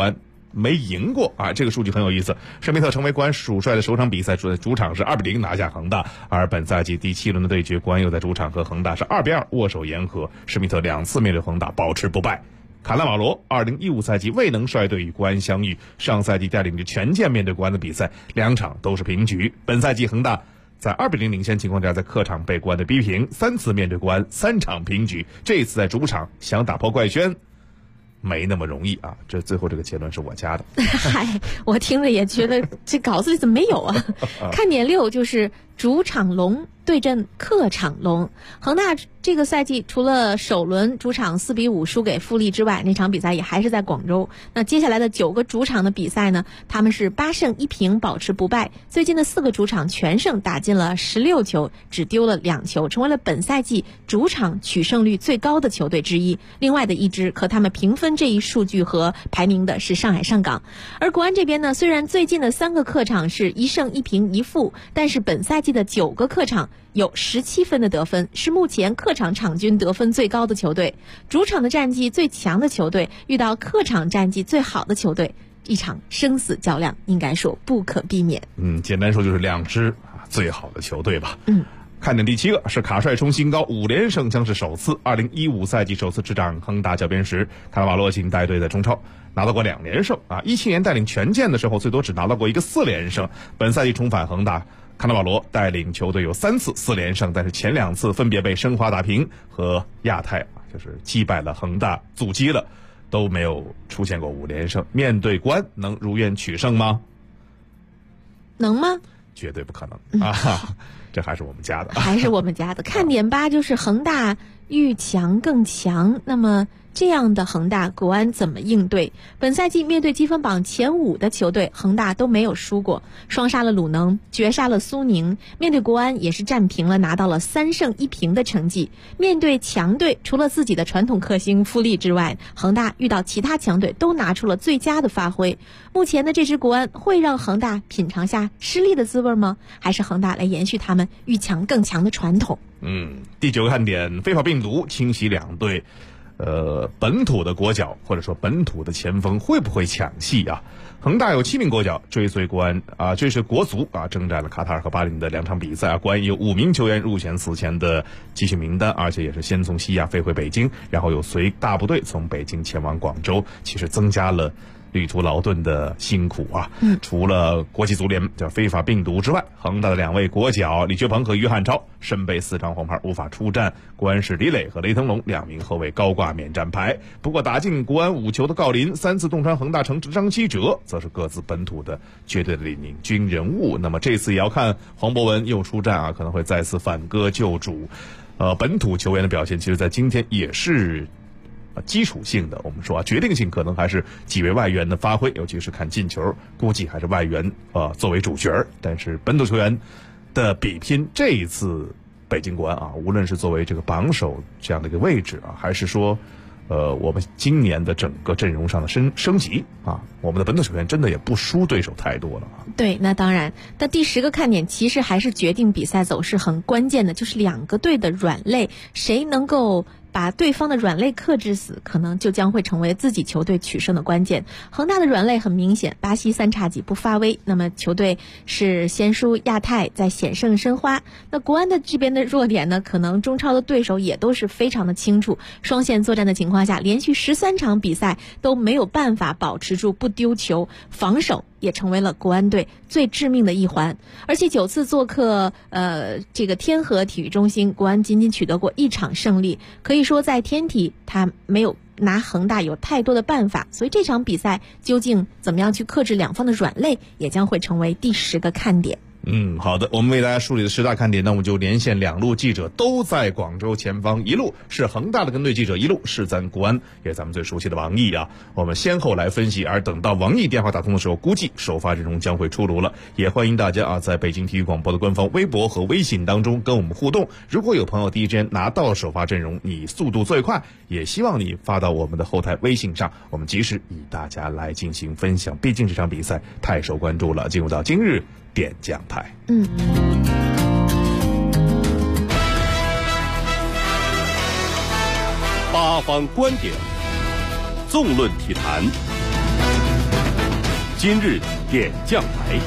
没赢过啊，这个数据很有意思。施密特成为国安主帅的首场比赛，主场是2-0拿下恒大，而本赛季第7轮的对决，国安又在主场和恒大是2-2握手言和。施密特2次面对恒大保持不败。卡纳瓦罗2015赛季未能率队与国安相遇，上赛季带领着权健面对国安的比赛2场都是平局。本赛季恒大在2-0领先情况下，在客场被国安的逼平，3次面对国安3场平局。这次在主场想打破怪圈没那么容易啊！这最后这个结论是我加的。 嗨，我听着也觉得这稿子里怎么没有啊？看点6就是主场龙对阵客场龙。恒大这个赛季除了首轮主场4-5输给富力之外，那场比赛也还是在广州。那接下来的9个主场的比赛呢，他们是8胜1平保持不败。最近的4个主场全胜，打进了16球，只丢了2球，成为了本赛季主场取胜率最高的球队之一。另外的一支和他们平分这一数据和排名的是上海上港。而国安这边呢，虽然最近的3个客场是1胜1平1负，但是本赛季的9个客场有17分的得分，是目前客场场均得分最高的球队。主场的战绩最强的球队遇到客场战绩最好的球队，一场生死较量应该说不可避免。 简单说就是2支最好的球队吧。看点第7个是卡帅冲新高，5连胜将是首次。2015赛季首次执掌恒大教鞭时，卡纳瓦罗仅带队在中超拿到过2连胜啊。17年带领权健的时候，最多只拿到过一个4连胜。本赛季重返恒大，卡纳瓦罗带领球队有3次4连胜，但是前2次分别被申花打平和亚太就是击败了恒大，阻击了，都没有出现过5连胜。面对国安能如愿取胜吗？ 能吗？ 绝对不可能啊！这还是我们家的， 还是我们家的。看点8就是恒大遇强更强。那么这样的恒大，国安怎么应对？本赛季面对积分榜前5的球队，恒大都没有输过，双杀了鲁能，绝杀了苏宁。面对国安也是战平了，拿到了3胜1平的成绩。面对强队，除了自己的传统克星富力之外，恒大遇到其他强队都拿出了最佳的发挥。目前的这支国安会让恒大品尝下失利的滋味吗？还是恒大来延续他们遇强更强的传统？ 第9个看点，非法病毒侵袭2队。本土的国脚或者说本土的前锋会不会抢戏啊？恒大有7名国脚追随国安这是国足征战了卡塔尔和巴林的2场比赛国安有5名球员入选此前的集训名单，而且也是先从西亚飞回北京，然后又随大部队从北京前往广州，其实增加了旅途劳顿的辛苦除了国际足联叫非法病毒之外，恒大的2位国脚李学鹏和于汉超身背4张黄牌无法出战，国安是李磊和雷腾龙2名后卫高挂免战牌。不过打进国安5球的郜林3次洞穿恒大城张稀哲则是各自本土的绝对的领军人物。那么这次也要看黄博文又出战可能会再次反戈救主。本土球员的表现其实在今天也是基础性的，我们说决定性可能还是几位外援的发挥，尤其是看进球，估计还是外援作为主角。但是本土球员的比拼，这一次北京国安无论是作为这个榜首这样的一个位置还是说我们今年的整个阵容上的升级我们的本土球员真的也不输对手太多了对，那当然。但第10个看点其实还是决定比赛走势很关键的，就是2个队的软肋，谁能够把对方的软肋克制死，可能就将会成为自己球队取胜的关键。恒大的软肋很明显，巴西3叉戟不发威，那么球队是先输亚太，再险胜申花。那国安的这边的弱点呢，可能中超的对手也都是非常的清楚，双线作战的情况下，连续13场比赛都没有办法保持住不丢球，防守也成为了国安队最致命的一环。而且9次做客这个天河体育中心，国安仅仅取得过1场胜利，可以说在天体他没有拿恒大有太多的办法，所以这场比赛究竟怎么样去克制2方的软肋，也将会成为第10个看点。 好的，我们为大家梳理的10大看点，那我们就连线2路记者都在广州前方，一路是恒大的跟队记者，一路是咱国安，也是咱们最熟悉的王毅我们先后来分析，而等到王毅电话打通的时候，估计首发阵容将会出炉了。也欢迎大家在北京体育广播的官方微博和微信当中跟我们互动。如果有朋友第一时间拿到首发阵容，你速度最快，也希望你发到我们的后台微信上，我们及时与大家来进行分享。毕竟这场比赛太受关注了。进入到今日点将台。 八方观点，纵论体坛。 今日点将台。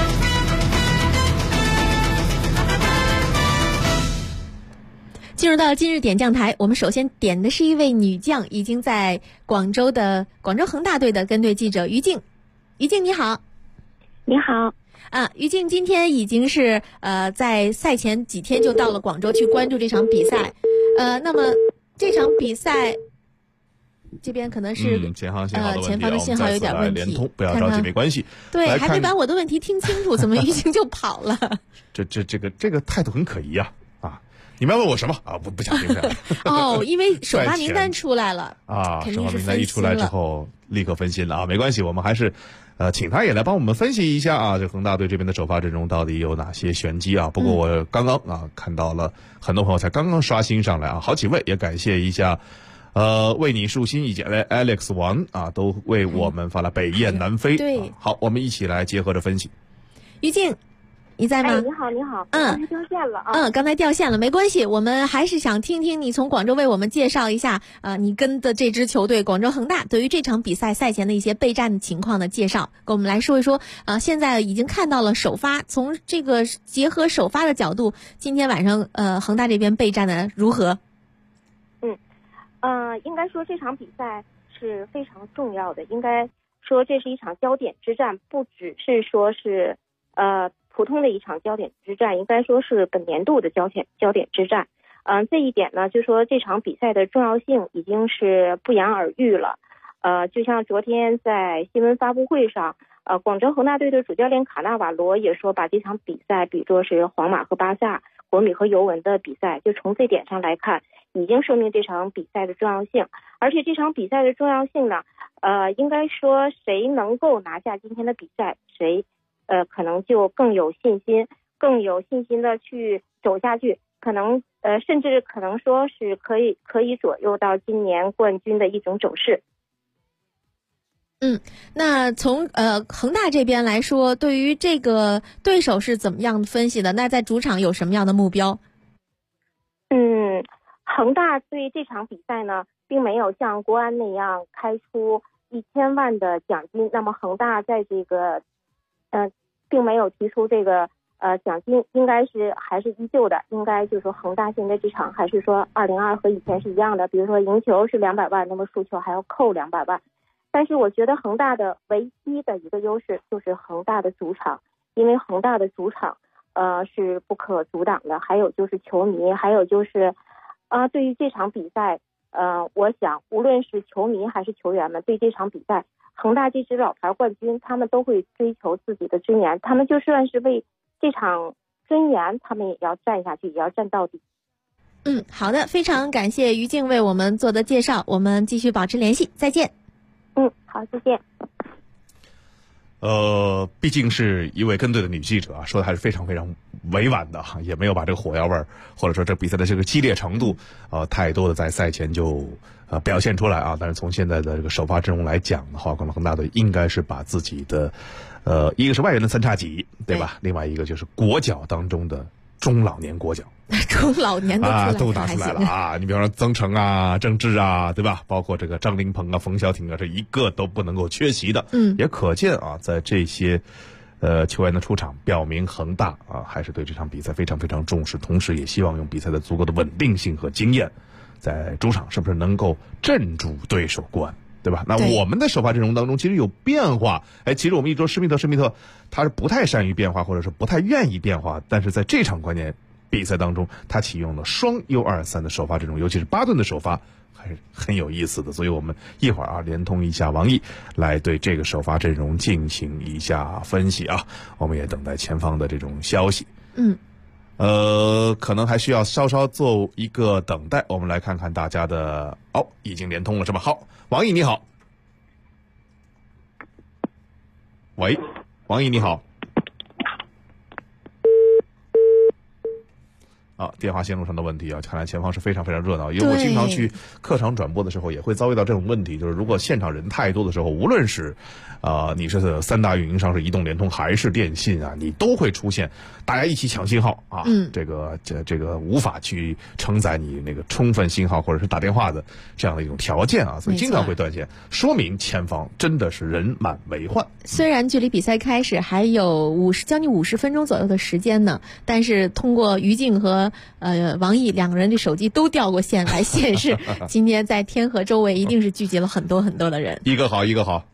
进入到今日点将台，我们首先点的是一位女将，已经在广州恒大队的跟队记者于静。于静你好。 你好。 于静今天已经是在赛前几天就到了广州去关注这场比赛。那么这场比赛这边可能是前方的信号有点问题， 连通，不要着急，没关系。 对，还没把我的问题听清楚，怎么于静就跑了？ 这个态度很可疑啊！你们要问我什么啊？不想听这样。 因为首发名单出来了首发名单一出来之后立刻分心了啊！没关系，我们还是请他也来帮我们分析一下啊，这恒大队这边的首发阵容到底有哪些玄机啊？不过我刚刚看到了很多朋友才刚刚刷新上来啊，好几位也感谢一下。为你树新以及 Alex 王都为我们发了北雁南飞。 对， 好，我们一起来结合着分析。 于静，你在吗？ 你好。刚才掉线了啊。 刚才掉线了，没关系，我们还是想听听你从广州为我们介绍一下你跟的这支球队广州恒大对于这场比赛赛前的一些备战情况的介绍，跟我们来说一说。现在已经看到了首发，从这个结合首发的角度，今天晚上恒大这边备战的如何？ 应该说这场比赛是非常重要的，应该说这是一场焦点之战，不只是说是普通的一场焦点之战，应该说是本年度的焦点之战。这一点呢，就说这场比赛的重要性已经是不言而喻了。就像昨天在新闻发布会上，广州恒大队的主教练卡纳瓦罗也说，把这场比赛比作是皇马和巴萨、国米和尤文的比赛。就从这点上来看，已经说明这场比赛的重要性。而且这场比赛的重要性呢，应该说谁能够拿下今天的比赛，谁可能就更有信心的去走下去，可能甚至可能说是可以左右到今年冠军的一种走势。 那从恒大这边来说，对于这个对手是怎么样分析的？那在主场有什么样的目标？ 恒大对这场比赛呢，并没有像国安那样开出1000万的奖金。那么恒大在这个并没有提出这个奖金，应该是还是依旧的。应该就是说恒大现在这场还是说202和以前是一样的，比如说赢球是200万，那么输球还要扣200万。但是我觉得恒大的唯一的一个优势就是恒大的主场，因为恒大的主场是不可阻挡的。还有就是球迷，还有就是对于这场比赛，我想无论是球迷还是球员们，对这场比赛恒大这支老牌冠军，他们都会追求自己的尊严，他们就算是为这场尊严，他们也要站下去，也要站到底。 好的，非常感谢于静为我们做的介绍，我们继续保持联系，再见。 好，再见。 毕竟是一位跟队的女记者说的还是非常非常委婉的，也没有把这个火药味儿或者说这比赛的这个激烈程度太多的在赛前就表现出来啊。但是从现在的这个首发阵容来讲的话，可能恒大队应该是把自己的一个是外援的三叉戟，对吧？另外一个就是国脚当中的中老年国脚。 中老年都打出来了啊！你比方说曾诚啊、郑智啊，对吧？包括这个张琳芃啊、冯潇霆啊，这一个都不能够缺席的。也可见啊，在这些球员的出场，表明恒大还是对这场比赛非常非常重视，同时也希望用比赛的足够的稳定性和经验，在主场是不是能够镇住对手过关，对吧？那我们的首发阵容当中其实有变化。其实我们一说施密特他是不太善于变化，或者是不太愿意变化，但是在这场关键比赛当中，他启用了双 U23 的首发阵容，尤其是巴顿的首发还是很有意思的。所以我们一会儿连通一下王毅，来对这个首发阵容进行一下分析啊。我们也等待前方的这种消息。可能还需要稍稍做一个等待。我们来看看大家的已经连通了是吧？好，王毅你好。喂，王毅你好。 电话线路上的问题啊，看来前方是非常非常热闹。因为我经常去客场转播的时候，也会遭遇到这种问题，就是如果现场人太多的时候，无论是你是三大运营商是移动、联通还是电信啊，你都会出现大家一起抢信号啊，这个无法去承载你那个充分信号或者是打电话的这样的一种条件啊，所以经常会断线，说明前方真的是人满为患。 虽然距离比赛开始还有将近50分钟左右的时间呢，但是通过于静和王毅两个人的手机都掉过线来显示，今天在天河周围一定是聚集了很多很多的人。 一个好。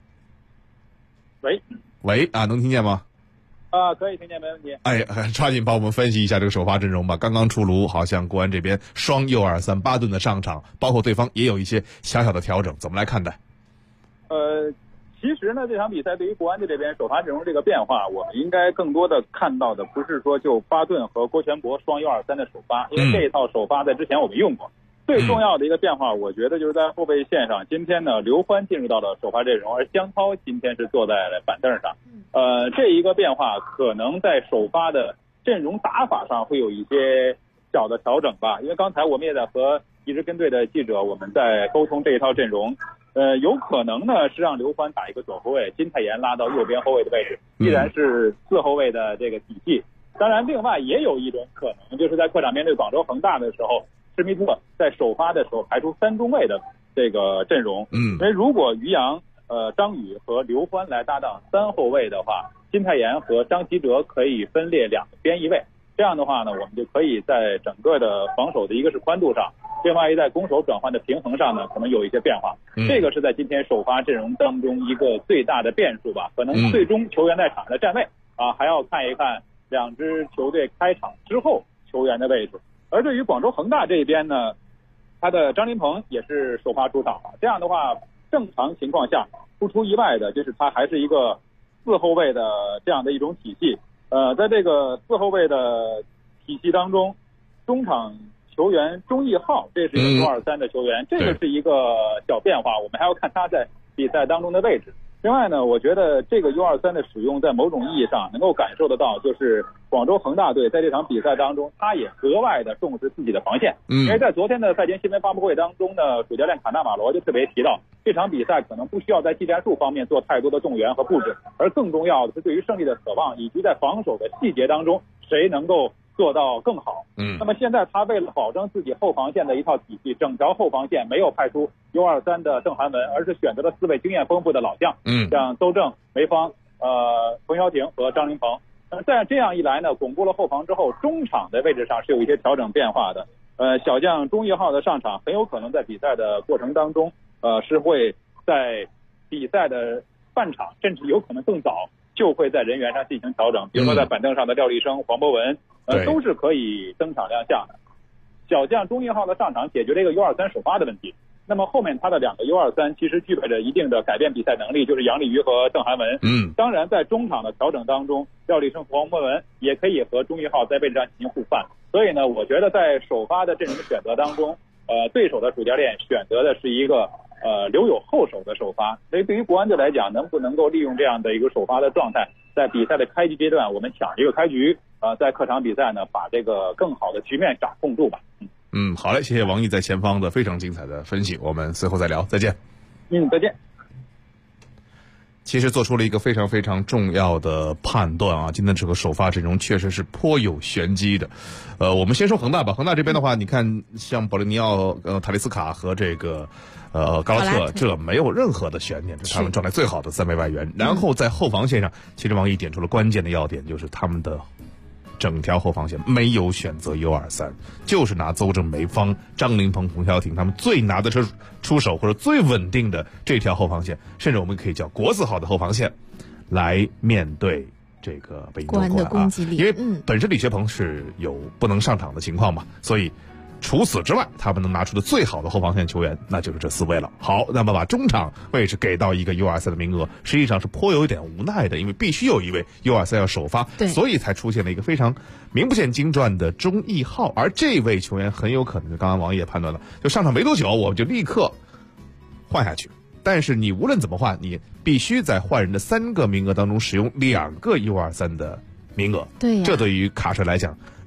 喂啊，能听见吗？ 可以听见，没问题。 抓紧帮我们分析一下这个首发阵容吧。刚刚出炉，好像国安这边双U23巴顿的上场，包括对方也有一些小小的调整，怎么来看待？ 其实呢，这场比赛对于国安队这边首发阵容这个变化，我们应该更多的看到的不是说就巴顿和郭全博双U23的首发，因为这一套首发在之前我们用过。最重要的一个变化，我觉得就是在后备线上，今天呢，刘欢进入到了首发阵容，而姜涛今天是坐在了板凳上。这一个变化可能在首发的阵容打法上会有一些小的调整吧，因为刚才我们也在和一支跟队的记者我们在沟通这一套阵容。有可能呢是让刘欢打一个左后卫，金泰妍拉到右边后卫的位置，依然是4后卫的这个体系。当然，另外也有一种可能，就是在客场面对广州恒大的时候，施密特在首发的时候排出3中卫的这个阵容。因为如果于洋、张宇和刘欢来搭档3后卫的话，金泰妍和张稀哲可以分列2边一位。这样的话呢，我们就可以在整个的防守的一个是宽度上，另外在攻守转换的平衡上呢，可能有一些变化。这个是在今天首发阵容当中一个最大的变数吧。可能最终球员在场上的站位还要看一看两支球队开场之后球员的位置。而对于广州恒大这边呢，他的张琳芃也是首发出场了。这样的话，正常情况下不出意外的就是他还是一个4后卫的这样的一种体系。在这个4后卫的体系当中，中场球员钟义浩，这是一个U23的球员，这个是一个小变化，我们还要看他在比赛当中的位置。另外呢，我觉得这个U23的使用在某种意义上能够感受得到，就是广州恒大队在这场比赛当中，他也格外的重视自己的防线。因为在昨天的赛前新闻发布会当中呢，主教练卡纳马罗就特别提到，这场比赛可能不需要在技战术方面做太多的动员和布置，而更重要的是对于胜利的渴望，以及在防守的细节当中谁能够做到更好。那么现在他为了保证自己后防线的一套体系，整条后防线没有派出U23的郑涵文，而是选择了4位经验丰富的老将，像邹正、梅芳、冯潇霆和张琳芃。在这样一来呢，巩固了后防之后，中场的位置上是有一些调整变化的。小将钟义浩的上场很有可能在比赛的过程当中，是会在比赛的半场，甚至有可能更早就会在人员上进行调整，比如说在板凳上的廖立生、黄博文，都是可以登场亮相的。小将钟义浩的上场解决了一个U23首发的问题。那么后面他的2个U23其实具备着一定的改变比赛能力，就是杨立瑜和郑涵文。当然在中场的调整当中，廖立生和黄博文也可以和钟义浩在位置上进行互换。所以呢，我觉得在首发的阵容选择当中，对手的主教练选择的是一个留有后手的首发。所以对于国安队来讲，能不能够利用这样的一个首发的状态，在比赛的开局阶段我们抢一个开局，在客场比赛呢把这个更好的局面掌控住吧。 好嘞，谢谢王毅在前方的非常精彩的分析，我们随后再聊，再见。 再见。 其实做出了一个非常非常重要的判断啊，今天这个首发阵容确实是颇有玄机的。我们先说恒大吧，恒大这边的话，你看像保利尼奥、塔利斯卡和这个高拉特，这没有任何的悬念，是他们状态最好的3枚外援。然后在后防线上，其实王毅点出了关键的要点，就是他们的整条后防线没有选择U23，就是拿邹正、梅芳、张琳芃、冯潇霆他们最拿得出手或者最稳定的这条后防线，甚至我们可以叫国字号的后防线，来面对这个北京国安的攻击力。 因为本身李学鹏是有不能上场的情况嘛，所以除此之外，他们能拿出的最好的后防线球员，那就是这4位了。好，那么把中场位置给到一个U23的名额，实际上是颇有一点无奈的，因为必须有一位U23要首发，所以才出现了一个非常名不见经传的钟义浩。而这位球员很有可能，刚刚王爷判断了，就上场没多久，我们就立刻换下去。但是你无论怎么换，你必须在换人的3个名额当中使用2个U23的名额。 对呀， 这对于卡帅来讲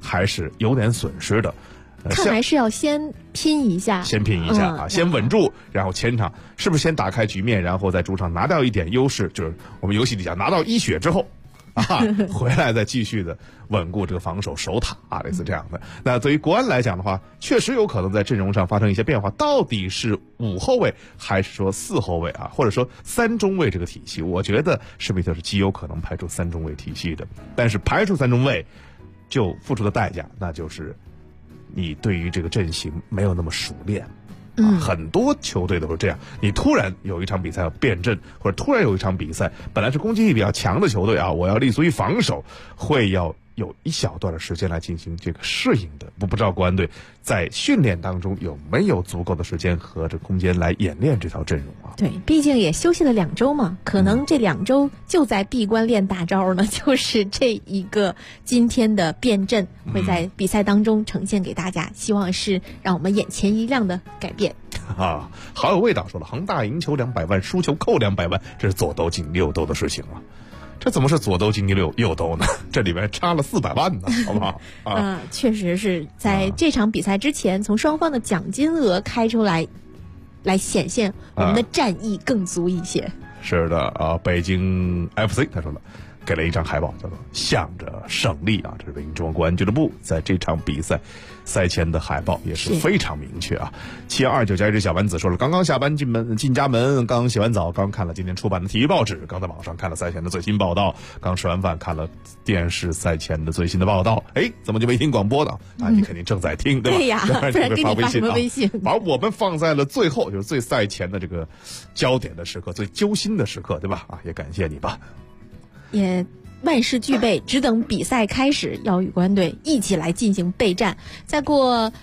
还是有点损失的。 看来是要先拼一下先稳住，然后前场是不是先打开局面，然后在主场拿掉一点优势，就是我们游戏里讲拿到1血之后回来再继续的稳固这个防守守塔类似这样的。那对于国安来讲的话，确实有可能在阵容上发生一些变化，到底是5后卫还是说4后卫或者说3中卫这个体系，我觉得施密特是极有可能排除3中卫体系的。但是排除3中卫就付出的代价，那就是你对于这个阵型没有那么熟练。很多球队都是这样，你突然有一场比赛要变阵，或者突然有一场比赛本来是攻击力比较强的球队我要立足于防守，会要有一小段的时间来进行这个适应的。不知道国安队在训练当中有没有足够的时间和这空间来演练这套阵容对，毕竟也休息了2周嘛，可能这2周就在闭关练大招呢，就是这一个今天的变阵会在比赛当中呈现给大家，希望是让我们眼前一亮的改变好有味道。说了，恒大赢球200万，输球扣200万，这是左兜进右兜的事情了。这怎么是左兜进右兜呢？这里面差了400万呢，好不好？ 确实是在这场比赛之前，从双方的奖金额开出来显现我们的战意更足一些。 是的北京 FC 他说了，给了一张海报，叫做向着胜利这是北京中央国安俱乐部在这场比赛赛前的海报，也是非常明确7229加一只小丸子说了，刚刚下班进家门，刚洗完澡，刚看了今天出版的体育报纸，刚在网上看了赛前的最新报道，刚吃完饭看了电视赛前的最新的报道。怎么就没听广播呢？你肯定正在听，对吧？ 对呀，不然给你发什么微信？ 把我们放在了最后，就是最赛前的这个焦点的时刻，最揪心的时刻，对吧？也感谢你吧。 也万事俱备，只等比赛开始，要与国安队一起来进行备战。再过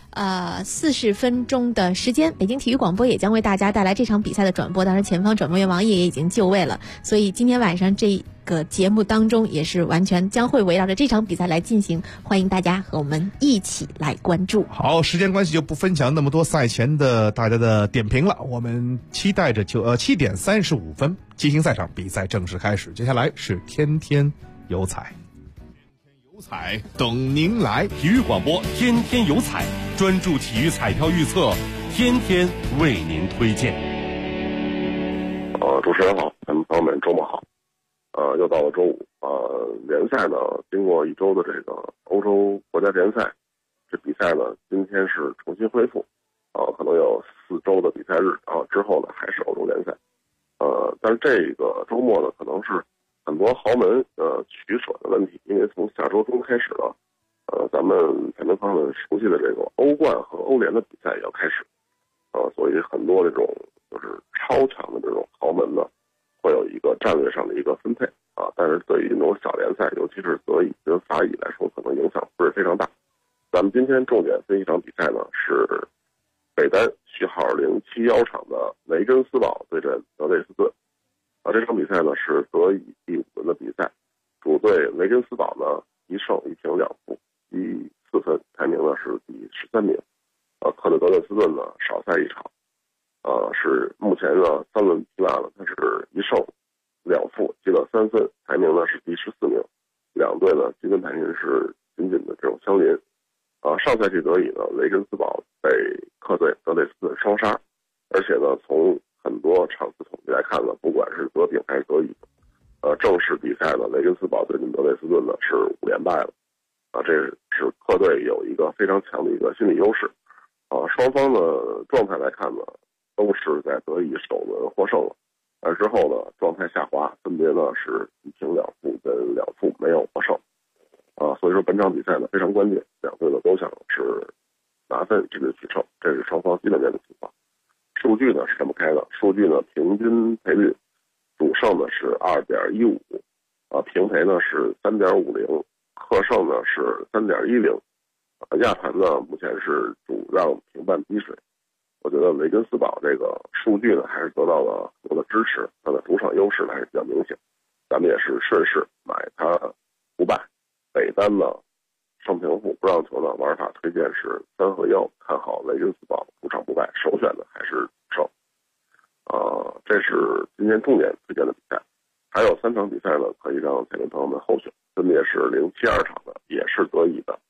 40分钟的时间，北京体育广播也将为大家带来这场比赛的转播。当然，前方转播员王毅也已经就位了，所以今天晚上这个节目当中也是完全将会围绕着这场比赛来进行，欢迎大家和我们一起来关注。 好，时间关系就不分享那么多赛前的大家的点评了，我们期待着7点35分激情赛场比赛正式开始。接下来是天天有彩， 有彩等您来，体育广播天天有彩，专注体育彩票预测，天天为您推荐。 主持人好，咱们朋友们周末好。又到了周五，联赛呢，经过1周的这个欧洲国家联赛，这比赛呢今天是重新恢复，可能有4周的比赛日，之后呢还是欧洲联赛，但是这个周末呢可能是很多豪门取舍的问题，因为从下周中开始了，咱们前面朋友们熟悉的这个欧冠和欧联的比赛也要开始，所以很多这种就是超强的这种豪门呢，会有一个战略上的一个分配但是对于那种小联赛，尤其是德乙跟法乙来说，可能影响不是非常大。咱们今天重点分析一场比赛呢，是北单序号071场的雷根斯堡对阵德累斯顿。这场比赛呢是德乙第5轮的比赛，主队雷根斯堡呢1胜1平2负，积4分，排名呢是第13名。客队德累斯顿呢少赛1场，是目前呢3轮踢完了，他是1胜2负，积了3分，排名呢是第14名。两队呢积分排名是紧紧的这种相邻。上赛季德乙呢，雷根斯堡被客队德累斯顿双杀，而且呢从很多场次统计来看呢，不管是德丙还是德乙，正式比赛呢，雷根斯堡对阵德累斯顿呢是5连败了，这是客队有一个非常强的一个心理优势，双方的状态来看呢，都是在德乙首轮获胜了，之后呢状态下滑，分别呢是1平2负跟2负没有获胜，所以说本场比赛呢非常关键，两队呢都想是拿分甚至取胜，这是双方基本面的情况。数据呢是这么开的，数据呢平均赔率，主胜呢是2.15，平赔呢是3.50，客胜呢是3.10，亚盘呢目前是主让平半低水。我觉得雷根斯堡这个数据呢还是得到了很多的支持，它的主场优势呢还是比较明显，咱们也是顺势买它不败。北单呢胜平负不让球呢，玩法推荐是3和1，看好雷根斯堡主场不败，首选的还是胜。这是今天重点推荐的比赛，还有3场比赛呢可以让彩民朋友们候选，分别是072场的，也是德乙的，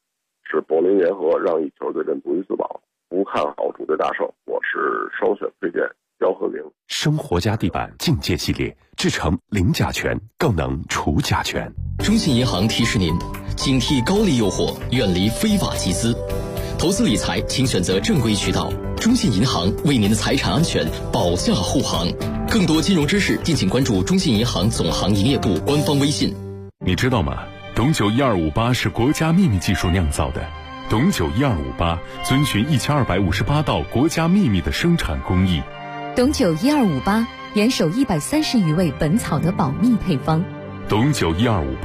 是柏林联合让一球对阵独伊斯堡，不看好主队大胜，我是双选推荐姚和明。 生活家地板境界系列，制成零甲醛，更能除甲醛。 中信银行提示您，警惕高利诱惑，远离非法集资。投资理财，请选择正规渠道。中信银行为您的财产安全保驾护航。更多金融知识，敬请关注中信银行总行营业部官方微信。 你知道吗？董酒1258是国家秘密技术酿造的。董酒1258遵循1258道国家秘密的生产工艺。 董酒1258严守130余位本草的保密配方。 董酒1258